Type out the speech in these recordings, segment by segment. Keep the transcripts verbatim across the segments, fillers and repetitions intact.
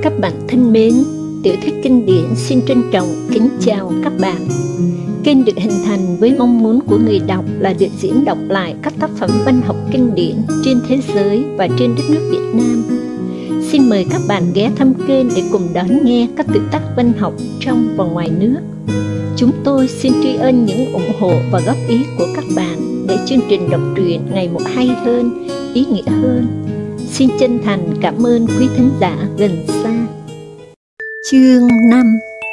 Các bạn thân mến, Tiểu thuyết kinh điển xin trân trọng kính chào các bạn. Kênh được hình thành với mong muốn của người đọc là được diễn đọc lại các tác phẩm văn học kinh điển trên thế giới và trên đất nước Việt Nam. Xin mời các bạn ghé thăm kênh để cùng đón nghe các tự tác văn học trong và ngoài nước. Chúng tôi xin tri ân những ủng hộ và góp ý của các bạn để chương trình đọc truyện ngày một hay hơn, ý nghĩa hơn. Xin chân thành cảm ơn quý thính giả gần xa. Chương năm.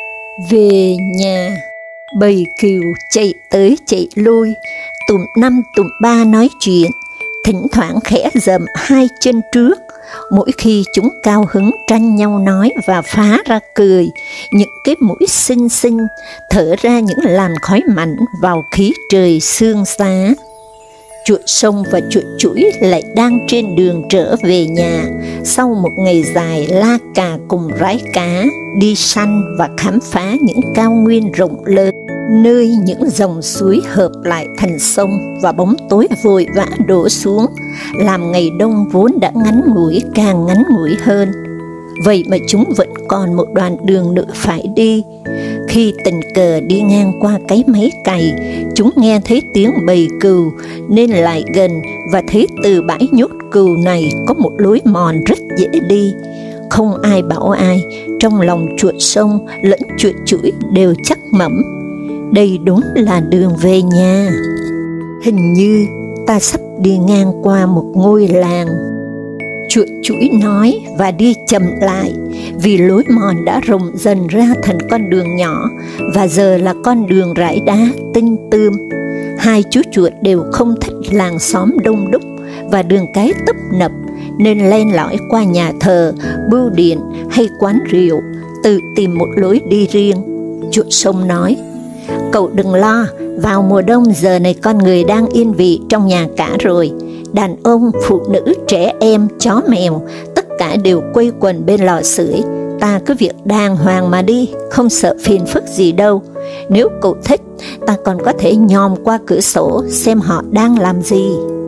Về nhà. Bầy cừu chạy tới chạy lui, tụm năm tụm ba nói chuyện, thỉnh thoảng khẽ dậm hai chân trước. Mỗi khi chúng cao hứng tranh nhau nói và phá ra cười, những cái mũi xinh xinh thở ra những làn khói mặn vào khí trời sương giá. Chuột sông và chuột chũi lại đang trên đường trở về nhà sau một ngày dài la cà cùng rái cá, đi săn và khám phá những cao nguyên rộng lớn, nơi những dòng suối hợp lại thành sông và bóng tối vội vã đổ xuống, làm ngày đông vốn đã ngắn ngủi càng ngắn ngủi hơn. Vậy mà chúng vẫn còn một đoạn đường nữa phải đi. Khi tình cờ đi ngang qua cái máy cày, chúng nghe thấy tiếng bầy cừu nên lại gần và thấy từ bãi nhốt cừu này có một lối mòn rất dễ đi. Không ai bảo ai, trong lòng chuột sông lẫn chuột chũi đều chắc mẩm, đây đúng là đường về nhà. Hình như ta sắp đi ngang qua một ngôi làng, chuột chũi nói và đi chậm lại, vì lối mòn đã rộng dần ra thành con đường nhỏ và giờ là con đường rải đá tinh tươm. Hai chú chuột đều không thích làng xóm đông đúc và đường cái tấp nập, nên len lỏi qua nhà thờ, bưu điện hay quán rượu, tự tìm một lối đi riêng. Chuột sông nói, cậu đừng lo, vào mùa đông giờ này con người đang yên vị trong nhà cả rồi. Đàn ông, phụ nữ, trẻ em, chó mèo, tất cả đều quây quần bên lò sưởi. Ta cứ việc đàng hoàng mà đi, không sợ phiền phức gì đâu. Nếu cậu thích, ta còn có thể nhòm qua cửa sổ xem họ đang làm gì.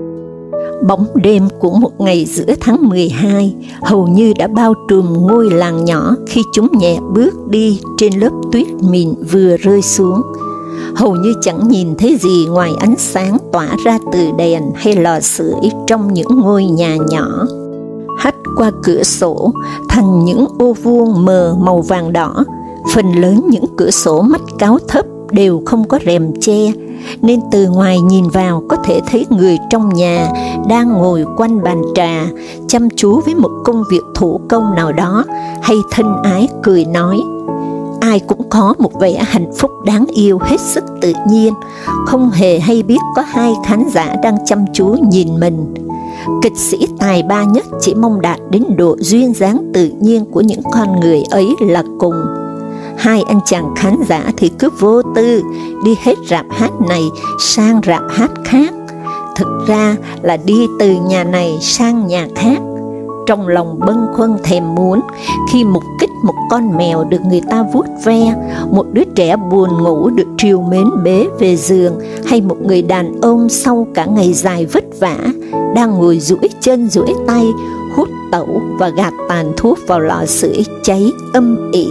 Bóng đêm của một ngày giữa tháng mười hai hầu như đã bao trùm ngôi làng nhỏ khi chúng nhẹ bước đi trên lớp tuyết mịn vừa rơi xuống. Hầu như chẳng nhìn thấy gì ngoài ánh sáng tỏa ra từ đèn hay lò sưởi trong những ngôi nhà nhỏ. Hắt qua cửa sổ thành những ô vuông mờ màu vàng đỏ. Phần lớn những cửa sổ mắt cáo thấp đều không có rèm che, nên từ ngoài nhìn vào có thể thấy người trong nhà đang ngồi quanh bàn trà, chăm chú với một công việc thủ công nào đó, hay thân ái cười nói. Ai cũng có một vẻ hạnh phúc đáng yêu hết sức tự nhiên, không hề hay biết có hai khán giả đang chăm chú nhìn mình. Kịch sĩ tài ba nhất chỉ mong đạt đến độ duyên dáng tự nhiên của những con người ấy là cùng. Hai anh chàng khán giả thì cứ vô tư đi hết rạp hát này sang rạp hát khác, thực ra là đi từ nhà này sang nhà khác, trong lòng bâng khuâng thèm muốn khi mục kích một con mèo được người ta vuốt ve, một đứa trẻ buồn ngủ được trìu mến bế về giường, hay một người đàn ông sau cả ngày dài vất vả đang ngồi duỗi chân duỗi tay hút tẩu và gạt tàn thuốc vào lò sưởi cháy âm ỉ.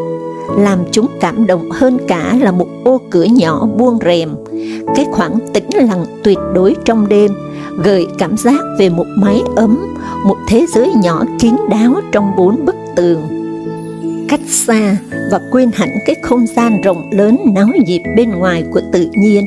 Làm chúng cảm động hơn cả là một ô cửa nhỏ buông rèm, cái khoảng tĩnh lặng tuyệt đối trong đêm, gợi cảm giác về một mái ấm, một thế giới nhỏ kín đáo trong bốn bức tường. Cách xa và quên hẳn cái không gian rộng lớn náo nhiệt bên ngoài của tự nhiên,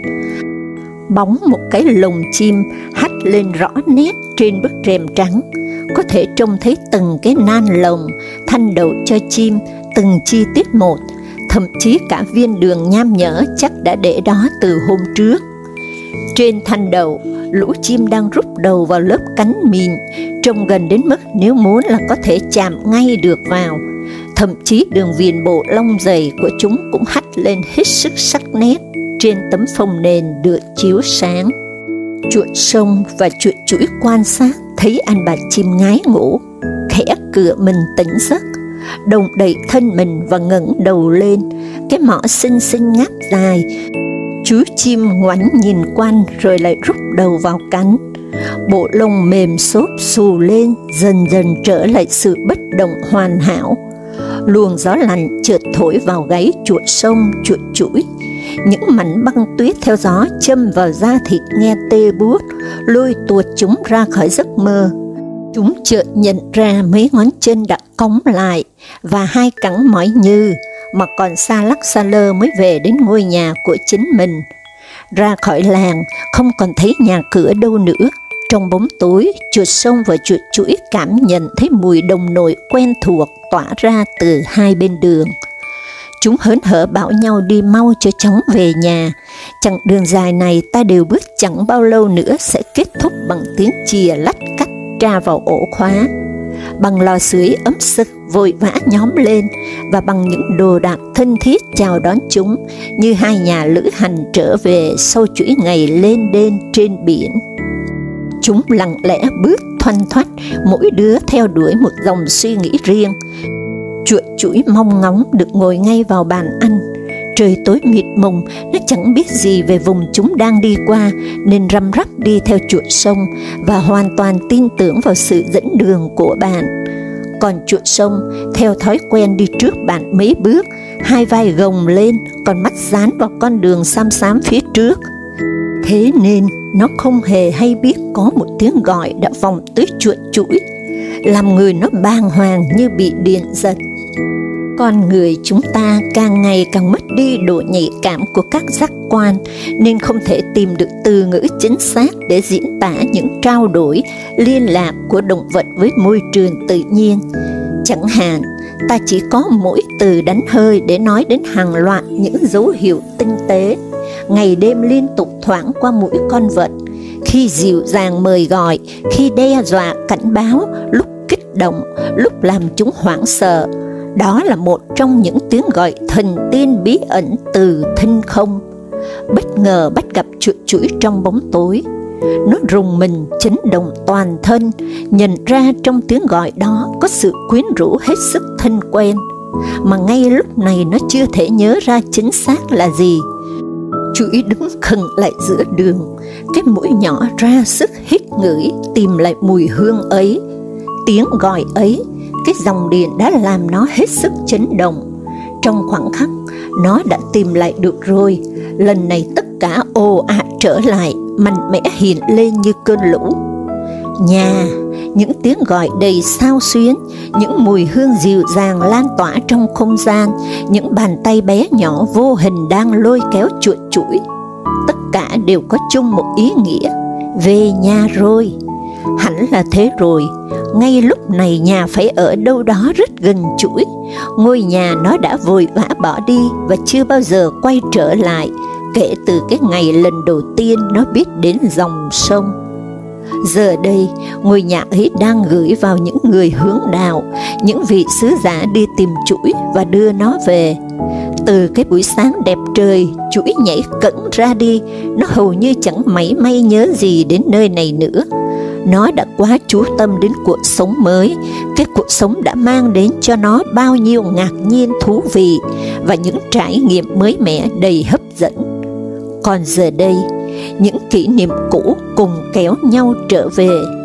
bóng một cái lồng chim hắt lên rõ nét trên bức rèm trắng. Có thể trông thấy từng cái nan lồng, thanh đậu cho chim, từng chi tiết một, thậm chí cả viên đường nham nhở chắc đã để đó từ hôm trước. Trên thanh đậu, lũ chim đang rút đầu vào lớp cánh mìn, trông gần đến mức nếu muốn là có thể chạm ngay được vào. Thậm chí đường viền bộ lông dày của chúng cũng hắt lên hết sức sắc nét trên tấm phông nền được chiếu sáng. Chuột sông và chuột chũi quan sát thấy anh bà chim ngái ngủ, khẽ cựa mình tỉnh giấc, đồng đậy thân mình và ngẩng đầu lên, cái mỏ xinh xinh ngáp dài. Chú chim ngoảnh nhìn quanh rồi lại rút đầu vào cánh. Bộ lông mềm xốp xù lên, dần dần trở lại sự bất động hoàn hảo. Luồng gió lạnh chợt thổi vào gáy chuột sông chuột chuỗi. Những mảnh băng tuyết theo gió châm vào da thịt nghe tê buốt, lôi tuột chúng ra khỏi giấc mơ. Chúng chợt nhận ra mấy ngón chân đã cong lại và hai cẳng mỏi nhừ, mà còn xa lắc xa lơ mới về đến ngôi nhà của chính mình. Ra khỏi làng, không còn thấy nhà cửa đâu nữa. Trong bóng tối, chuột sông và chuột chuỗi cảm nhận thấy mùi đồng nồi quen thuộc tỏa ra từ hai bên đường. Chúng hớn hở bảo nhau đi mau cho chóng về nhà. Chặng đường dài này ta đều bước chẳng bao lâu nữa sẽ kết thúc bằng tiếng chìa lách cách tra vào ổ khóa. Bằng lò sưởi ấm sực vội vã nhóm lên, và bằng những đồ đạc thân thiết chào đón chúng, như hai nhà lữ hành trở về sau chuỗi ngày lên đên trên biển. Chúng lặng lẽ bước thoăn thoắt, mỗi đứa theo đuổi một dòng suy nghĩ riêng. Chuột chuỗi mong ngóng được ngồi ngay vào bàn ăn. Trời tối mịt mùng, nó chẳng biết gì về vùng chúng đang đi qua, nên răm rắp đi theo chuột sông và hoàn toàn tin tưởng vào sự dẫn đường của bạn. Còn chuột sông theo thói quen đi trước bạn mấy bước, hai vai gồng lên, còn mắt dán vào con đường xám xám phía trước. Thế nên nó không hề hay biết có một tiếng gọi đã vòng tới chuột chuỗi, làm người nó bàng hoàng như bị điện giật. Con người chúng ta càng ngày càng mất đi độ nhạy cảm của các giác quan, nên không thể tìm được từ ngữ chính xác để diễn tả những trao đổi, liên lạc của động vật với môi trường tự nhiên. Chẳng hạn, ta chỉ có mỗi từ đánh hơi để nói đến hàng loạt những dấu hiệu tinh tế, ngày đêm liên tục thoảng qua mũi con vật, khi dịu dàng mời gọi, khi đe dọa cảnh báo, lúc kích động, lúc làm chúng hoảng sợ. Đó là một trong những tiếng gọi thần tiên bí ẩn từ thinh không. Bất ngờ bắt gặp chuột chuỗi trong bóng tối. Nó rùng mình chấn động toàn thân, nhận ra trong tiếng gọi đó có sự quyến rũ hết sức thân quen, mà ngay lúc này nó chưa thể nhớ ra chính xác là gì. Chuỗi đứng khựng lại giữa đường, cái mũi nhỏ ra sức hít ngửi tìm lại mùi hương ấy. Tiếng gọi ấy, cái dòng điện đã làm nó hết sức chấn động. Trong khoảnh khắc, nó đã tìm lại được rồi. Lần này tất cả ồ ạt trở lại, mạnh mẽ hiện lên như cơn lũ. Nhà, những tiếng gọi đầy xao xuyến, những mùi hương dịu dàng lan tỏa trong không gian, những bàn tay bé nhỏ vô hình đang lôi kéo chuột chuỗi. Tất cả đều có chung một ý nghĩa: về nhà rồi. Hẳn là thế rồi. Ngay lúc này nhà phải ở đâu đó rất gần chuỗi. Ngôi nhà nó đã vội vã bỏ đi và chưa bao giờ quay trở lại, kể từ cái ngày lần đầu tiên nó biết đến dòng sông. Giờ đây, ngôi nhà ấy đang gửi vào những người hướng đạo, những vị sứ giả đi tìm chuỗi và đưa nó về. Từ cái buổi sáng đẹp trời, chuỗi nhảy cẫng ra đi, nó hầu như chẳng mảy may nhớ gì đến nơi này nữa. Nó đã quá chú tâm đến cuộc sống mới, cái cuộc sống đã mang đến cho nó bao nhiêu ngạc nhiên thú vị và những trải nghiệm mới mẻ đầy hấp dẫn. Còn giờ đây, những kỷ niệm cũ cùng kéo nhau trở về,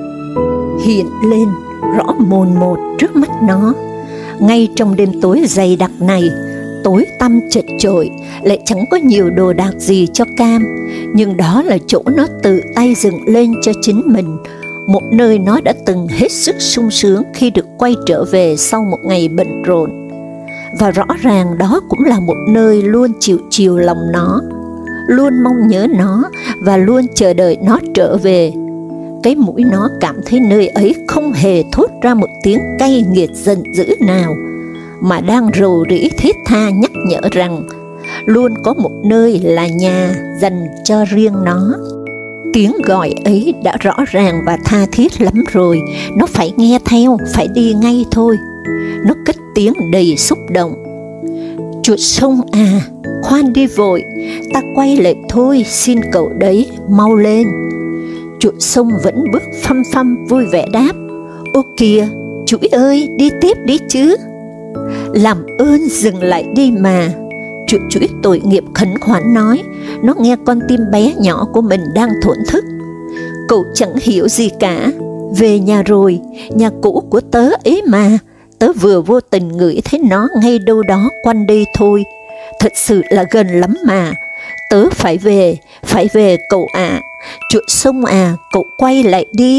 hiện lên rõ mồn một trước mắt nó. Ngay trong đêm tối dày đặc này, tối tăm chật chội, lại chẳng có nhiều đồ đạc gì cho Cam, nhưng đó là chỗ nó tự tay dựng lên cho chính mình, một nơi nó đã từng hết sức sung sướng khi được quay trở về sau một ngày bận rộn. Và rõ ràng đó cũng là một nơi luôn chịu chiều lòng nó, luôn mong nhớ nó và luôn chờ đợi nó trở về. Cái mũi nó cảm thấy nơi ấy không hề thốt ra một tiếng cay nghiệt giận dữ nào, mà đang rầu rĩ thiết tha nhắc nhở rằng luôn có một nơi là nhà dành cho riêng nó. Tiếng gọi ấy đã rõ ràng và tha thiết lắm rồi, nó phải nghe theo, phải đi ngay thôi. Nó cất tiếng đầy xúc động: chuột sông à, khoan đi vội, ta quay lại thôi, xin cậu đấy, mau lên. Chuột sông vẫn bước phăm phăm vui vẻ đáp: ô kìa, chuỗi ơi, đi tiếp đi chứ. Làm ơn dừng lại đi mà. Chuột chuỗi tội nghiệp khẩn khoản nói. Nó nghe con tim bé nhỏ của mình đang thổn thức. Cậu chẳng hiểu gì cả. Về nhà rồi, nhà cũ của tớ ấy mà. tớ vừa vô tình ngửi thấy nó ngay đâu đó quanh đây thôi. Thật sự là gần lắm mà. Tớ phải về, phải về cậu ạ. À. Chuột sông à, cậu quay lại đi.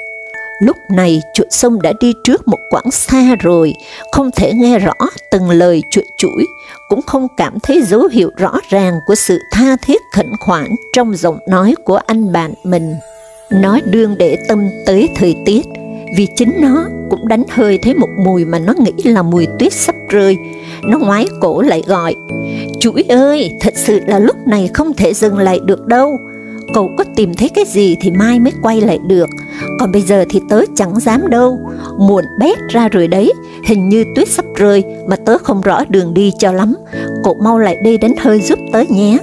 Lúc này chuột sông đã đi trước một quãng xa rồi, không thể nghe rõ từng lời chuột chũi, cũng không cảm thấy dấu hiệu rõ ràng của sự tha thiết khẩn khoản trong giọng nói của anh bạn mình. Nó đương để tâm tới thời tiết, vì chính nó cũng đánh hơi thấy một mùi mà nó nghĩ là mùi tuyết sắp rơi. Nó ngoái cổ lại gọi, Chuỗi ơi, thật sự là lúc này không thể dừng lại được đâu. Cậu có tìm thấy cái gì thì mai mới quay lại được, còn bây giờ thì tớ chẳng dám đâu, muộn bét ra rồi đấy, hình như tuyết sắp rơi mà tớ không rõ đường đi cho lắm, cậu mau lại đây đánh hơi giúp tớ nhé.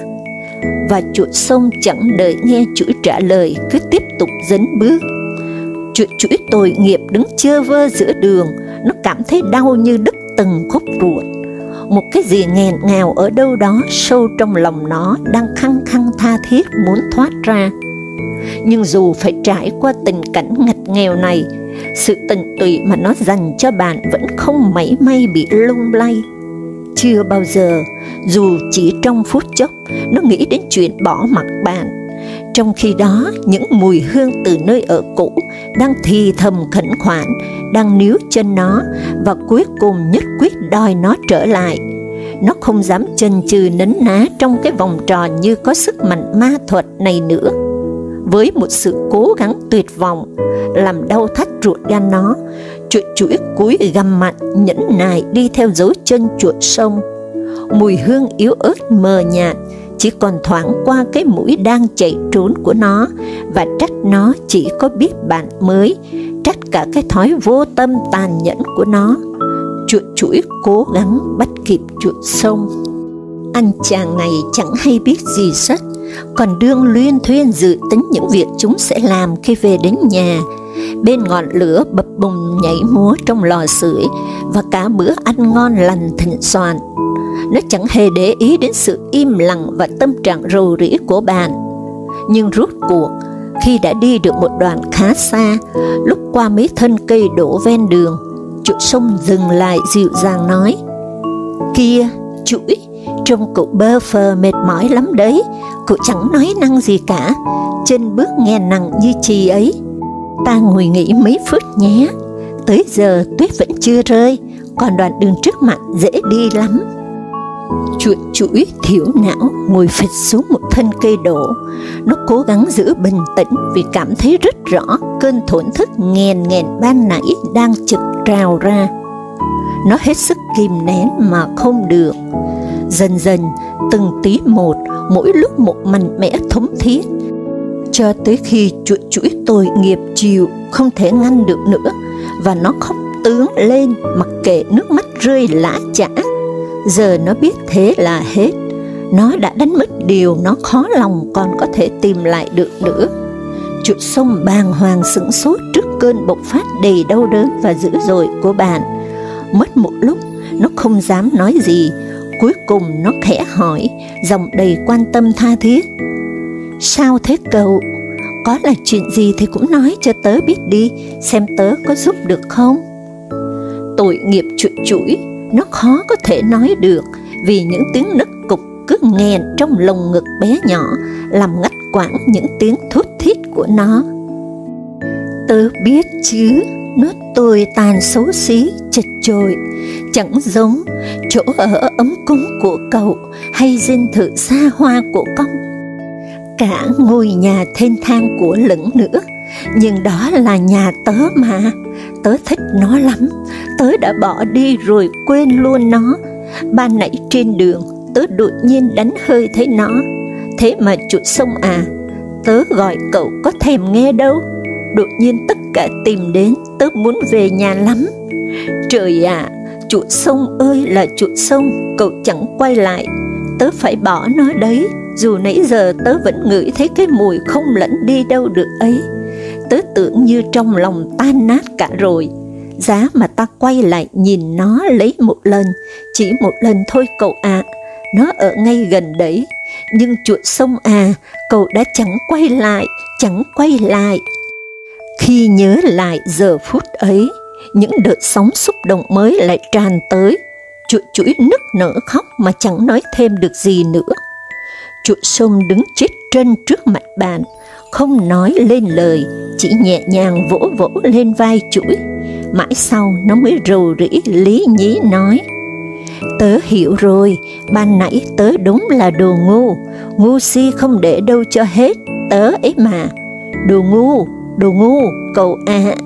Và chuột sông chẳng đợi nghe chuỗi trả lời, cứ tiếp tục dấn bước. Chuột chuỗi tội nghiệp đứng chơ vơ giữa đường, nó cảm thấy đau như đứt từng khúc ruột. Một cái gì nghẹn ngào ở đâu đó sâu trong lòng nó đang khăng khăng tha thiết muốn thoát ra. Nhưng dù phải trải qua tình cảnh ngặt nghèo này, sự tận tụy mà nó dành cho bạn vẫn không mảy may bị lung lay. Chưa bao giờ, dù chỉ trong phút chốc, nó nghĩ đến chuyện bỏ mặc bạn. Trong khi đó, những mùi hương từ nơi ở cũ đang thì thầm khẩn khoản, đang níu chân nó và cuối cùng nhất quyết đòi nó trở lại. Nó không dám chần chừ nấn ná trong cái vòng tròn như có sức mạnh ma thuật này nữa. Với một sự cố gắng tuyệt vọng, làm đau thắt ruột gan nó, chuột chuỗi cúi gằm mặt nhẫn nại đi theo dấu chân chuột sông. Mùi hương yếu ớt mờ nhạt chỉ còn thoảng qua cái mũi đang chạy trốn của nó, và trách nó chỉ có biết bạn mới, trách cả cái thói vô tâm tàn nhẫn của nó. Chuột chuỗi cố gắng bắt kịp chuột sông. Anh chàng này chẳng hay biết gì sách, còn đương luyên thuyên dự tính những việc chúng sẽ làm khi về đến nhà. Bên ngọn lửa bập bùng nhảy múa trong lò sưởi và cả bữa ăn ngon lành thịnh soạn. Nó chẳng hề để ý đến sự im lặng và tâm trạng rầu rĩ của bạn. Nhưng rốt cuộc, khi đã đi được một đoạn khá xa, lúc qua mấy thân cây đổ ven đường, chuột sông dừng lại dịu dàng nói, Kia, chuỗi, trông cậu bơ phờ mệt mỏi lắm đấy, cậu chẳng nói năng gì cả, chân bước nghe nặng như chì ấy. Ta ngồi nghỉ mấy phút nhé, tới giờ tuyết vẫn chưa rơi, còn đoạn đường trước mặt dễ đi lắm. Chuột chuỗi thiểu não ngồi phịch xuống một thân cây đổ. Nó cố gắng giữ bình tĩnh vì cảm thấy rất rõ cơn thổn thức nghèn nghẹn ban nãy đang chực trào ra. Nó hết sức kìm nén mà không được. Dần dần, từng tí một, mỗi lúc một mạnh mẽ thống thiết, cho tới khi chuột chuỗi tội nghiệp chịu không thể ngăn được nữa, và nó khóc tướng lên mặc kệ nước mắt rơi lã chã. Giờ nó biết thế là hết, nó đã đánh mất điều nó khó lòng còn có thể tìm lại được nữa. Chuột sông bàng hoàng sửng sốt trước cơn bộc phát đầy đau đớn và dữ dội của bạn. Mất một lúc, nó không dám nói gì, cuối cùng nó khẽ hỏi, giọng đầy quan tâm tha thiết, Sao thế cậu? Có là chuyện gì thì cũng nói cho tớ biết đi, xem tớ có giúp được không? Tội nghiệp chuột chuỗi, nó khó có thể nói được, vì những tiếng nấc cục cứ nghẹn trong lồng ngực bé nhỏ, làm ngắt quãng những tiếng thút thít của nó. Tớ biết chứ, nó tồi tàn xấu xí, chật chội, chẳng giống chỗ ở ấm cúng của cậu hay dinh thự xa hoa của công, cả ngôi nhà thênh thang của lửng nữa. Nhưng đó là nhà tớ mà, tớ thích nó lắm, tớ đã bỏ đi rồi quên luôn nó. Ban nãy trên đường, tớ đột nhiên đánh hơi thấy nó. Thế mà chuột sông à, tớ gọi cậu có thèm nghe đâu. Đột nhiên tất cả tìm đến, tớ muốn về nhà lắm. Trời ạ, à, chuột sông ơi là chuột sông, cậu chẳng quay lại, tớ phải bỏ nó đấy. Dù nãy giờ tớ vẫn ngửi thấy cái mùi không lẫn đi đâu được ấy. Tớ tưởng như trong lòng tan nát cả rồi. Giá mà ta quay lại nhìn nó lấy một lần, chỉ một lần thôi cậu ạ, à. Nó ở ngay gần đấy. Nhưng chuột sông à, cậu đã chẳng quay lại, chẳng quay lại. Khi nhớ lại giờ phút ấy, những đợt sóng xúc động mới lại tràn tới. Chuột chuỗi nức nở khóc mà chẳng nói thêm được gì nữa. Chuột sông đứng chết trân trước mặt bạn, không nói lên lời, chỉ nhẹ nhàng vỗ vỗ lên vai chuỗi. Mãi sau nó mới rầu rĩ lý nhí nói: Tớ hiểu rồi, ban nãy tớ đúng là đồ ngu, ngu si không để đâu cho hết, tớ ấy mà. Đồ ngu, đồ ngu, cậu ạ. À.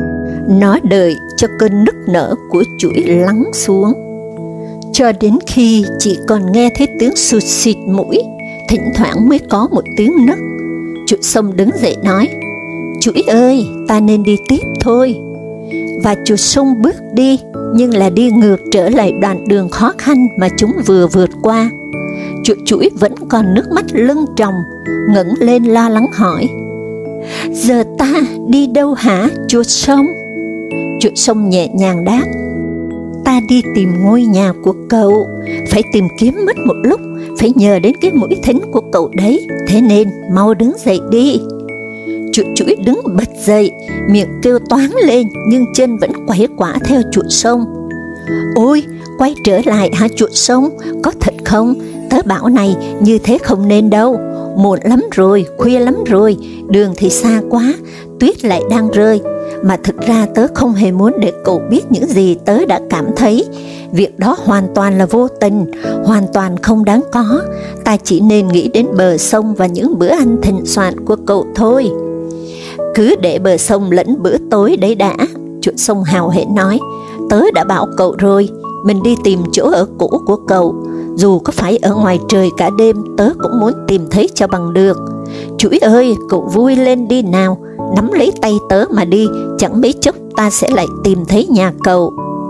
Nó đợi cho cơn nức nở của chuỗi lắng xuống, cho đến khi chỉ còn nghe thấy tiếng sụt xịt mũi, thỉnh thoảng mới có một tiếng nấc. Chuột sông đứng dậy nói: Chuỗi ơi, ta nên đi tiếp thôi. Và chuột sông bước đi, nhưng là đi ngược trở lại đoạn đường khó khăn mà chúng vừa vượt qua. Chuột chuỗi vẫn còn nước mắt lưng tròng, ngẩng lên lo lắng hỏi: Giờ ta đi đâu hả chuột sông? Chuột sông nhẹ nhàng đáp: Ta đi tìm ngôi nhà của cậu, phải tìm kiếm mất một lúc, phải nhờ đến cái mũi thính của cậu đấy, thế nên mau đứng dậy đi. Chuột chuỗi đứng bật dậy, miệng kêu toáng lên nhưng chân vẫn quẩy quả theo chuột sông. Ôi, quay trở lại hả chuột sông, có thật không? Tớ bảo này, như thế không nên đâu, muộn lắm rồi, khuya lắm rồi, đường thì xa quá, tuyết lại đang rơi. Mà thực ra tớ không hề muốn để cậu biết những gì tớ đã cảm thấy. Việc đó hoàn toàn là vô tình, hoàn toàn không đáng có. Ta chỉ nên nghĩ đến bờ sông và những bữa ăn thịnh soạn của cậu thôi. Cứ để bờ sông lẫn bữa tối đấy đã, chuột sông hào hển nói. Tớ đã bảo cậu rồi, mình đi tìm chỗ ở cũ của cậu. Dù có phải ở ngoài trời cả đêm, tớ cũng muốn tìm thấy cho bằng được. Chuỗi ơi, cậu vui lên đi nào, nắm lấy tay tớ mà đi, chẳng mấy chốc ta sẽ lại tìm thấy nhà cậu.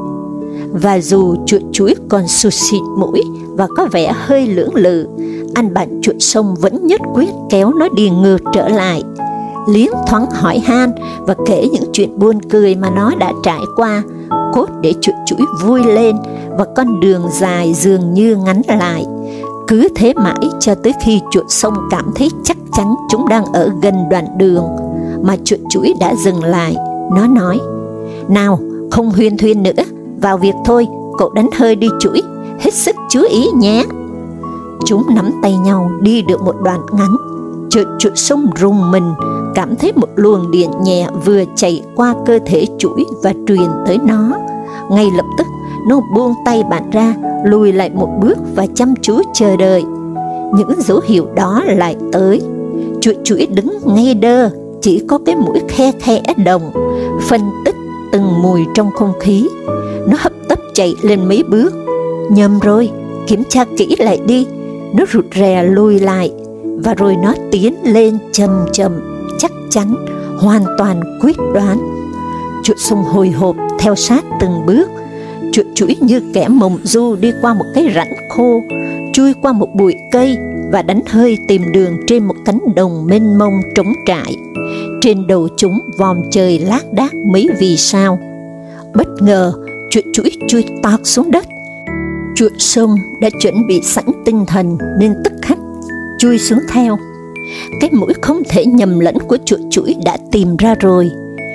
Và dù chuột chuỗi còn sụt xịt mũi và có vẻ hơi lưỡng lự, anh bạn chuột sông vẫn nhất quyết kéo nó đi ngược trở lại. Liếng thoáng hỏi han và kể những chuyện buồn cười mà nó đã trải qua, cốt để chuột chuỗi vui lên và con đường dài dường như ngắn lại. Cứ thế mãi cho tới khi chuột sông cảm thấy chắc chắn chúng đang ở gần đoạn đường mà chuột chuỗi đã dừng lại. Nó nói: Nào, không huyên thuyên nữa, vào việc thôi, cậu đánh hơi đi chuỗi, hết sức chú ý nhé. Chúng nắm tay nhau đi được một đoạn ngắn, chợt chuột sông rùng mình, cảm thấy một luồng điện nhẹ vừa chạy qua cơ thể chuỗi và truyền tới nó. Ngay lập tức, nó buông tay bạn ra, lùi lại một bước và chăm chú chờ đợi. Những dấu hiệu đó lại tới. Chuột chuỗi đứng ngay đơ, chỉ có cái mũi khe khẽ đồng, phân tích từng mùi trong không khí. Nó hấp tấp chạy lên mấy bước. Nhầm rồi, kiểm tra kỹ lại đi. Nó rụt rè lùi lại, và rồi nó tiến lên chậm chậm, chắc chắn, hoàn toàn quyết đoán. Chuột sông hồi hộp theo sát từng bước. Chuột chuỗi như kẻ mộng du đi qua một cái rãnh khô, chui qua một bụi cây và đánh hơi tìm đường trên một cánh đồng mênh mông trống trải. Trên đầu chúng vòm trời lác đác mấy vì sao. Bất ngờ, chuột chuỗi chui toạc xuống đất. Chuột sông đã chuẩn bị sẵn tinh thần nên tức khắc chui xuống theo. Cái mũi không thể nhầm lẫn của chuột chuỗi đã tìm ra rồi.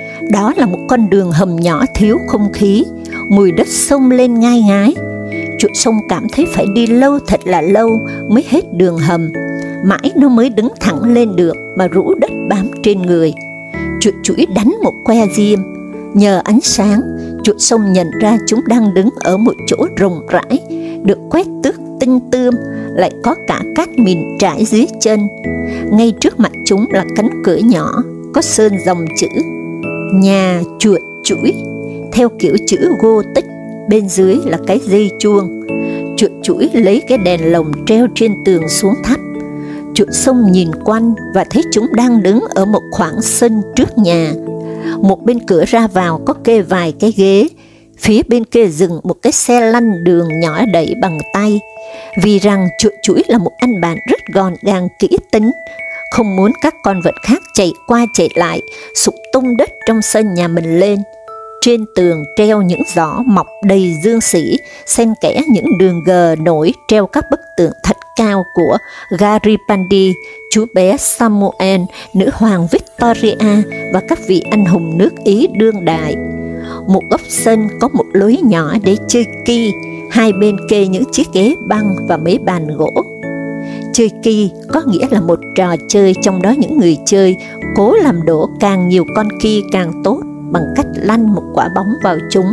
Đó là một con đường hầm nhỏ thiếu không khí, mùi đất xông lên ngai ngái. Chuột sông cảm thấy phải đi lâu thật là lâu mới hết đường hầm. Mãi nó mới đứng thẳng lên được mà rũ đất bám trên người. Chuột chuỗi đánh một que diêm. Nhờ ánh sáng, chuột sông nhận ra chúng đang đứng ở một chỗ rộng rãi, được quét tước tinh tươm, lại có cả cát mịn trải dưới chân. Ngay trước mặt chúng là cánh cửa nhỏ, có sơn dòng chữ Nhà chuột chuỗi, theo kiểu chữ Gothic, bên dưới là cái dây chuông. Chuột chuỗi lấy cái đèn lồng treo trên tường xuống thắp. Chuột sông nhìn quanh và thấy chúng đang đứng ở một khoảng sân trước nhà. Một bên cửa ra vào có kê vài cái ghế, phía bên kia dừng một cái xe lăn đường nhỏ đẩy bằng tay. Vì rằng chuột chuỗi là một anh bạn rất gọn gàng kỹ tính, không muốn các con vật khác chạy qua chạy lại, sụp tung đất trong sân nhà mình lên. Trên tường treo những giỏ mọc đầy dương sĩ, xen kẽ những đường gờ nổi treo các bức tượng thật cao của Garibaldi, chú bé Samuel, nữ hoàng Victoria và các vị anh hùng nước Ý đương đại. Một góc sân có một lối nhỏ để chơi ki, hai bên kê những chiếc ghế băng và mấy bàn gỗ. Chơi ki có nghĩa là một trò chơi trong đó những người chơi cố làm đổ càng nhiều con ki càng tốt bằng cách lăn một quả bóng vào chúng.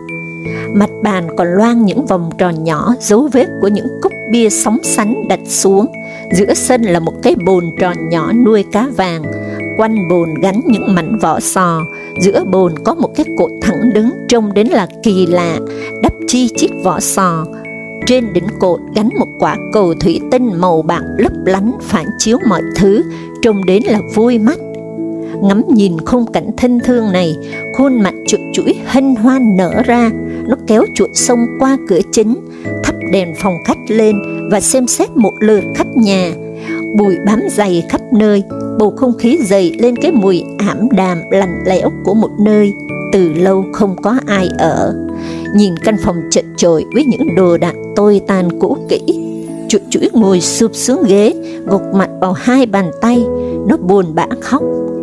Mặt bàn còn loang những vòng tròn nhỏ, dấu vết của những cốc bia sóng sánh đặt xuống. Giữa sân là một cái bồn tròn nhỏ nuôi cá vàng, quanh bồn gắn những mảnh vỏ sò. Giữa bồn có một cái cột thẳng đứng trông đến là kỳ lạ, đắp chi chít vỏ sò. Trên đỉnh cột gắn một quả cầu thủy tinh màu bạc lấp lánh phản chiếu mọi thứ, trông đến là vui mắt. Ngắm nhìn khung cảnh thân thương này, khuôn mặt chuột chuỗi hân hoan nở ra. Nó kéo chuột sông qua cửa chính, thắp đèn phòng khách lên và xem xét một lượt khắp nhà. Bụi bám dày khắp nơi, bầu không khí dày lên cái mùi ảm đạm lạnh lẽo của một nơi từ lâu không có ai ở. Nhìn căn phòng chật chội với những đồ đạc tồi tàn cũ kỹ, chuột chuỗi ngồi sụp xuống ghế, gục mặt vào hai bàn tay. Nó buồn bã khóc.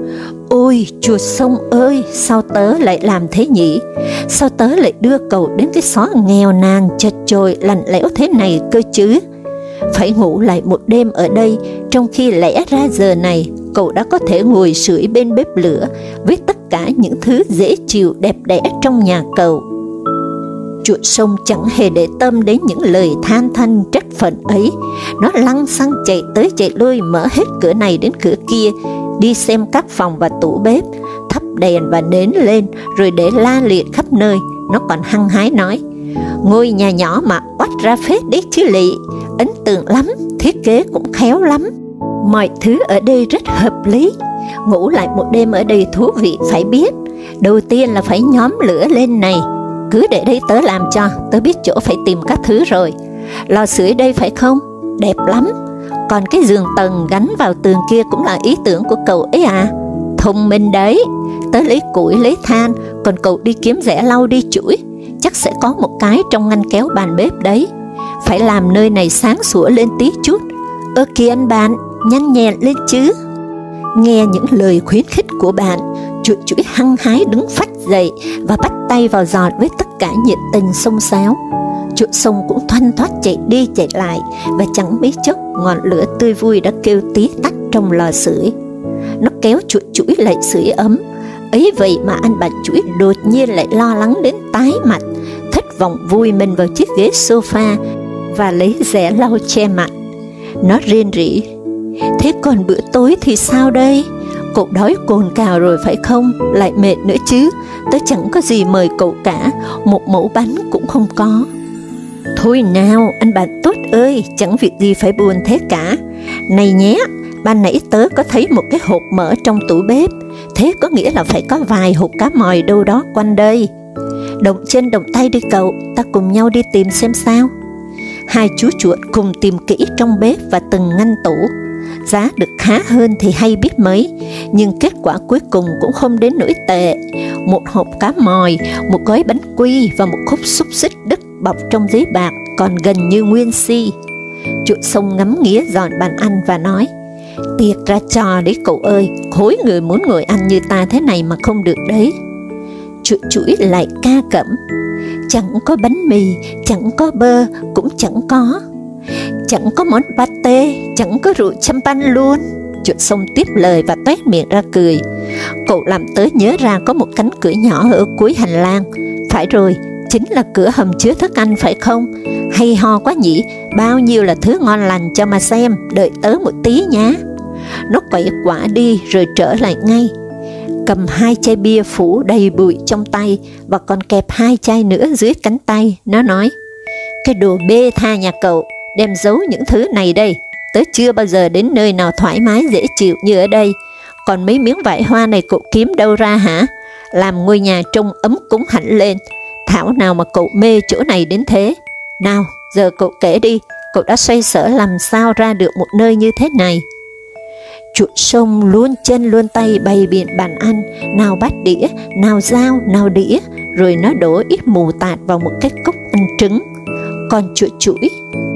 Ôi chuột sông ơi, sao tớ lại làm thế nhỉ? Sao tớ lại đưa cậu đến cái xó nghèo nàn chật chội lạnh lẽo thế này cơ chứ? Phải ngủ lại một đêm ở đây, trong khi lẽ ra giờ này cậu đã có thể ngồi sưởi bên bếp lửa với tất cả những thứ dễ chịu đẹp đẽ trong nhà cậu. Chuột sông chẳng hề để tâm đến những lời than thân trách phận ấy. Nó lăng xăng chạy tới chạy lui, mở hết cửa này đến cửa kia, đi xem các phòng và tủ bếp, thắp đèn và nến lên rồi để la liệt khắp nơi. Nó còn hăng hái nói, ngôi nhà nhỏ mà oắt ra phết đấy chứ lị, ấn tượng lắm, thiết kế cũng khéo lắm. Mọi thứ ở đây rất hợp lý, ngủ lại một đêm ở đây thú vị phải biết. Đầu tiên là phải nhóm lửa lên này, cứ để đây tớ làm cho, tớ biết chỗ phải tìm các thứ rồi. Lò sưởi đây phải không? Đẹp lắm. Còn cái giường tầng gắn vào tường kia cũng là ý tưởng của cậu ấy à? Thông minh đấy. Tớ lấy củi lấy than, còn cậu đi kiếm rẻ lau đi chuỗi. Chắc sẽ có một cái trong ngăn kéo bàn bếp đấy. Phải làm nơi này sáng sủa lên tí chút. Ơ kìa anh bạn, nhanh nhẹn lên chứ. Nghe những lời khuyến khích của bạn, chuột chuỗi hăng hái đứng phách dậy và bắt tay vào giọt với tất cả nhiệt tình xông xáo. Chuột sông cũng thoăn thoắt chạy đi chạy lại, và chẳng mấy chốc ngọn lửa tươi vui đã kêu tí tách trong lò sưởi. Nó kéo chuột chuỗi lại sưởi ấm. Ấy vậy mà anh bạn chuỗi đột nhiên lại lo lắng đến tái mặt, thất vọng vùi mình vào chiếc ghế sofa và lấy rẻ lau che mặt. Nó rên rỉ, thế còn bữa tối thì sao đây? Cậu đói cồn cào rồi phải không? Lại mệt nữa chứ. Tớ chẳng có gì mời cậu cả, một mẩu bánh cũng không có. Thôi nào, anh bạn tốt ơi, chẳng việc gì phải buồn thế cả. Này nhé, ban nãy tớ có thấy một cái hộp mỡ trong tủ bếp, thế có nghĩa là phải có vài hộp cá mòi đâu đó quanh đây. Động chân động tay đi cậu, ta cùng nhau đi tìm xem sao. Hai chú chuột cùng tìm kỹ trong bếp và từng ngăn tủ. Giá được khá hơn thì hay biết mấy, nhưng kết quả cuối cùng cũng không đến nỗi tệ. Một hộp cá mòi, một gói bánh quy và một khúc xúc xích Đức bọc trong giấy bạc còn gần như nguyên si. Chuột sông ngắm nghía dọn bàn ăn và nói, tiệc ra trò đấy cậu ơi, khối người muốn ngồi ăn như ta thế này mà không được đấy. Chuột chuỗi lại ca cẩm, chẳng có bánh mì, chẳng có bơ, cũng chẳng có. Chẳng có món pate, chẳng có rượu champagne luôn. Chuột sông tiếp lời và toét miệng ra cười. Cậu làm tớ nhớ ra có một cánh cửa nhỏ ở cuối hành lang. Phải rồi, chính là cửa hầm chứa thức ăn phải không? Hay ho quá nhỉ, bao nhiêu là thứ ngon lành cho mà xem, đợi tớ một tí nhá. Nó quậy quả đi rồi trở lại ngay, cầm hai chai bia phủ đầy bụi trong tay và còn kẹp hai chai nữa dưới cánh tay. Nó nói, cái đồ bê tha nhà cậu, đem giấu những thứ này đây. Tớ chưa bao giờ đến nơi nào thoải mái dễ chịu như ở đây. Còn mấy miếng vải hoa này cậu kiếm đâu ra hả? Làm ngôi nhà trông ấm cúng hẳn lên. Thảo nào mà cậu mê chỗ này đến thế. Nào, giờ cậu kể đi, cậu đã xoay sở làm sao ra được một nơi như thế này? Chuột sông luôn chân luôn tay bày biện bàn ăn, nào bát đĩa, nào dao, nào đĩa, rồi nó đổ ít mù tạt vào một cái cốc ăn trứng. Còn chuột chuỗi,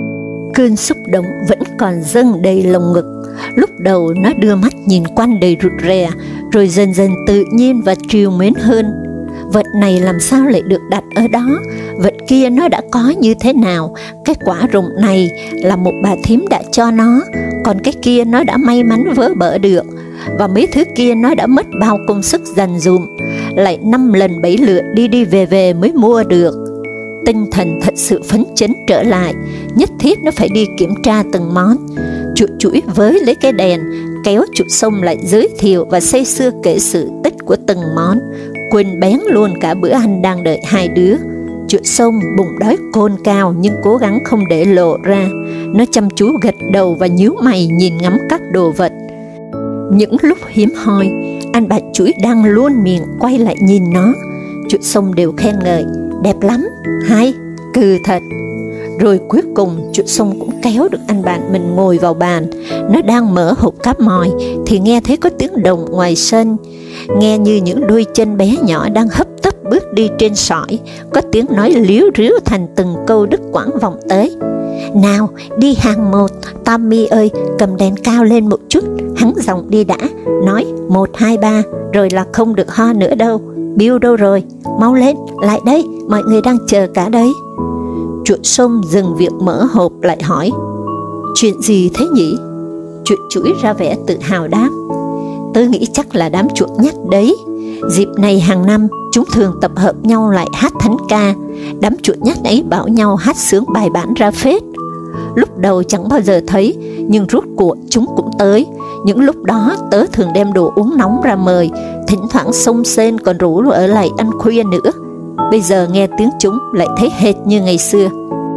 cơn xúc động vẫn còn dâng đầy lồng ngực. Lúc đầu nó đưa mắt nhìn quanh đầy rụt rè, rồi dần dần tự nhiên và trìu mến hơn. vật này làm sao lại được đặt ở đó, vật kia nó đã có như thế nào, cái quả rụng này là một bà thím đã cho nó, còn cái kia nó đã may mắn vớ bỡ được, và mấy thứ kia nó đã mất bao công sức dành dụm, lại năm lần bảy lượt đi đi về về mới mua được. Tinh thần thật sự phấn chấn trở lại, nhất thiết nó phải đi kiểm tra từng món. Chuột chuỗi với lấy cái đèn, kéo chuột Sông lại giới thiệu và say sưa kể sự tích của từng món, quên bén luôn cả bữa ăn đang đợi hai đứa. Chuột Sông bụng đói cồn cào nhưng cố gắng không để lộ ra, nó chăm chú gật đầu và nhíu mày nhìn ngắm các đồ vật. Những lúc hiếm hoi, anh bạn chuỗi đang luôn miệng quay lại nhìn nó, chuột Sông đều khen ngợi, đẹp lắm, hay, cừ thật. Rồi cuối cùng chuột Sông cũng kéo được anh bạn mình ngồi vào bàn. Nó đang mở hộp cá mòi thì nghe thấy có tiếng động ngoài sân, nghe như những đôi chân bé nhỏ đang hấp tấp bước đi trên sỏi, có tiếng nói líu ríu thành từng câu đứt quãng vọng tới. Nào, đi hàng một, Tommy ơi, cầm đèn cao lên một chút, hắn giọng đi đã, nói một hai ba, rồi là không được ho nữa đâu. Bill đâu rồi? Mau lên, lại đây, mọi người đang chờ cả đấy. Chuột Sông dừng việc mở hộp lại hỏi, chuyện gì thế nhỉ? Chuột chuỗi ra vẻ tự hào đáp, tôi nghĩ chắc là đám chuột nhắt đấy. Dịp này hàng năm chúng thường tập hợp nhau lại hát thánh ca. Đám chuột nhắt ấy bảo nhau hát sướng bài bản ra phết. Lúc đầu chẳng bao giờ thấy, nhưng rốt cuộc chúng cũng tới. Những lúc đó tớ thường đem đồ uống nóng ra mời, thỉnh thoảng xông xên còn rủ ở lại ăn khuya nữa. Bây giờ nghe tiếng chúng lại thấy hệt như ngày xưa.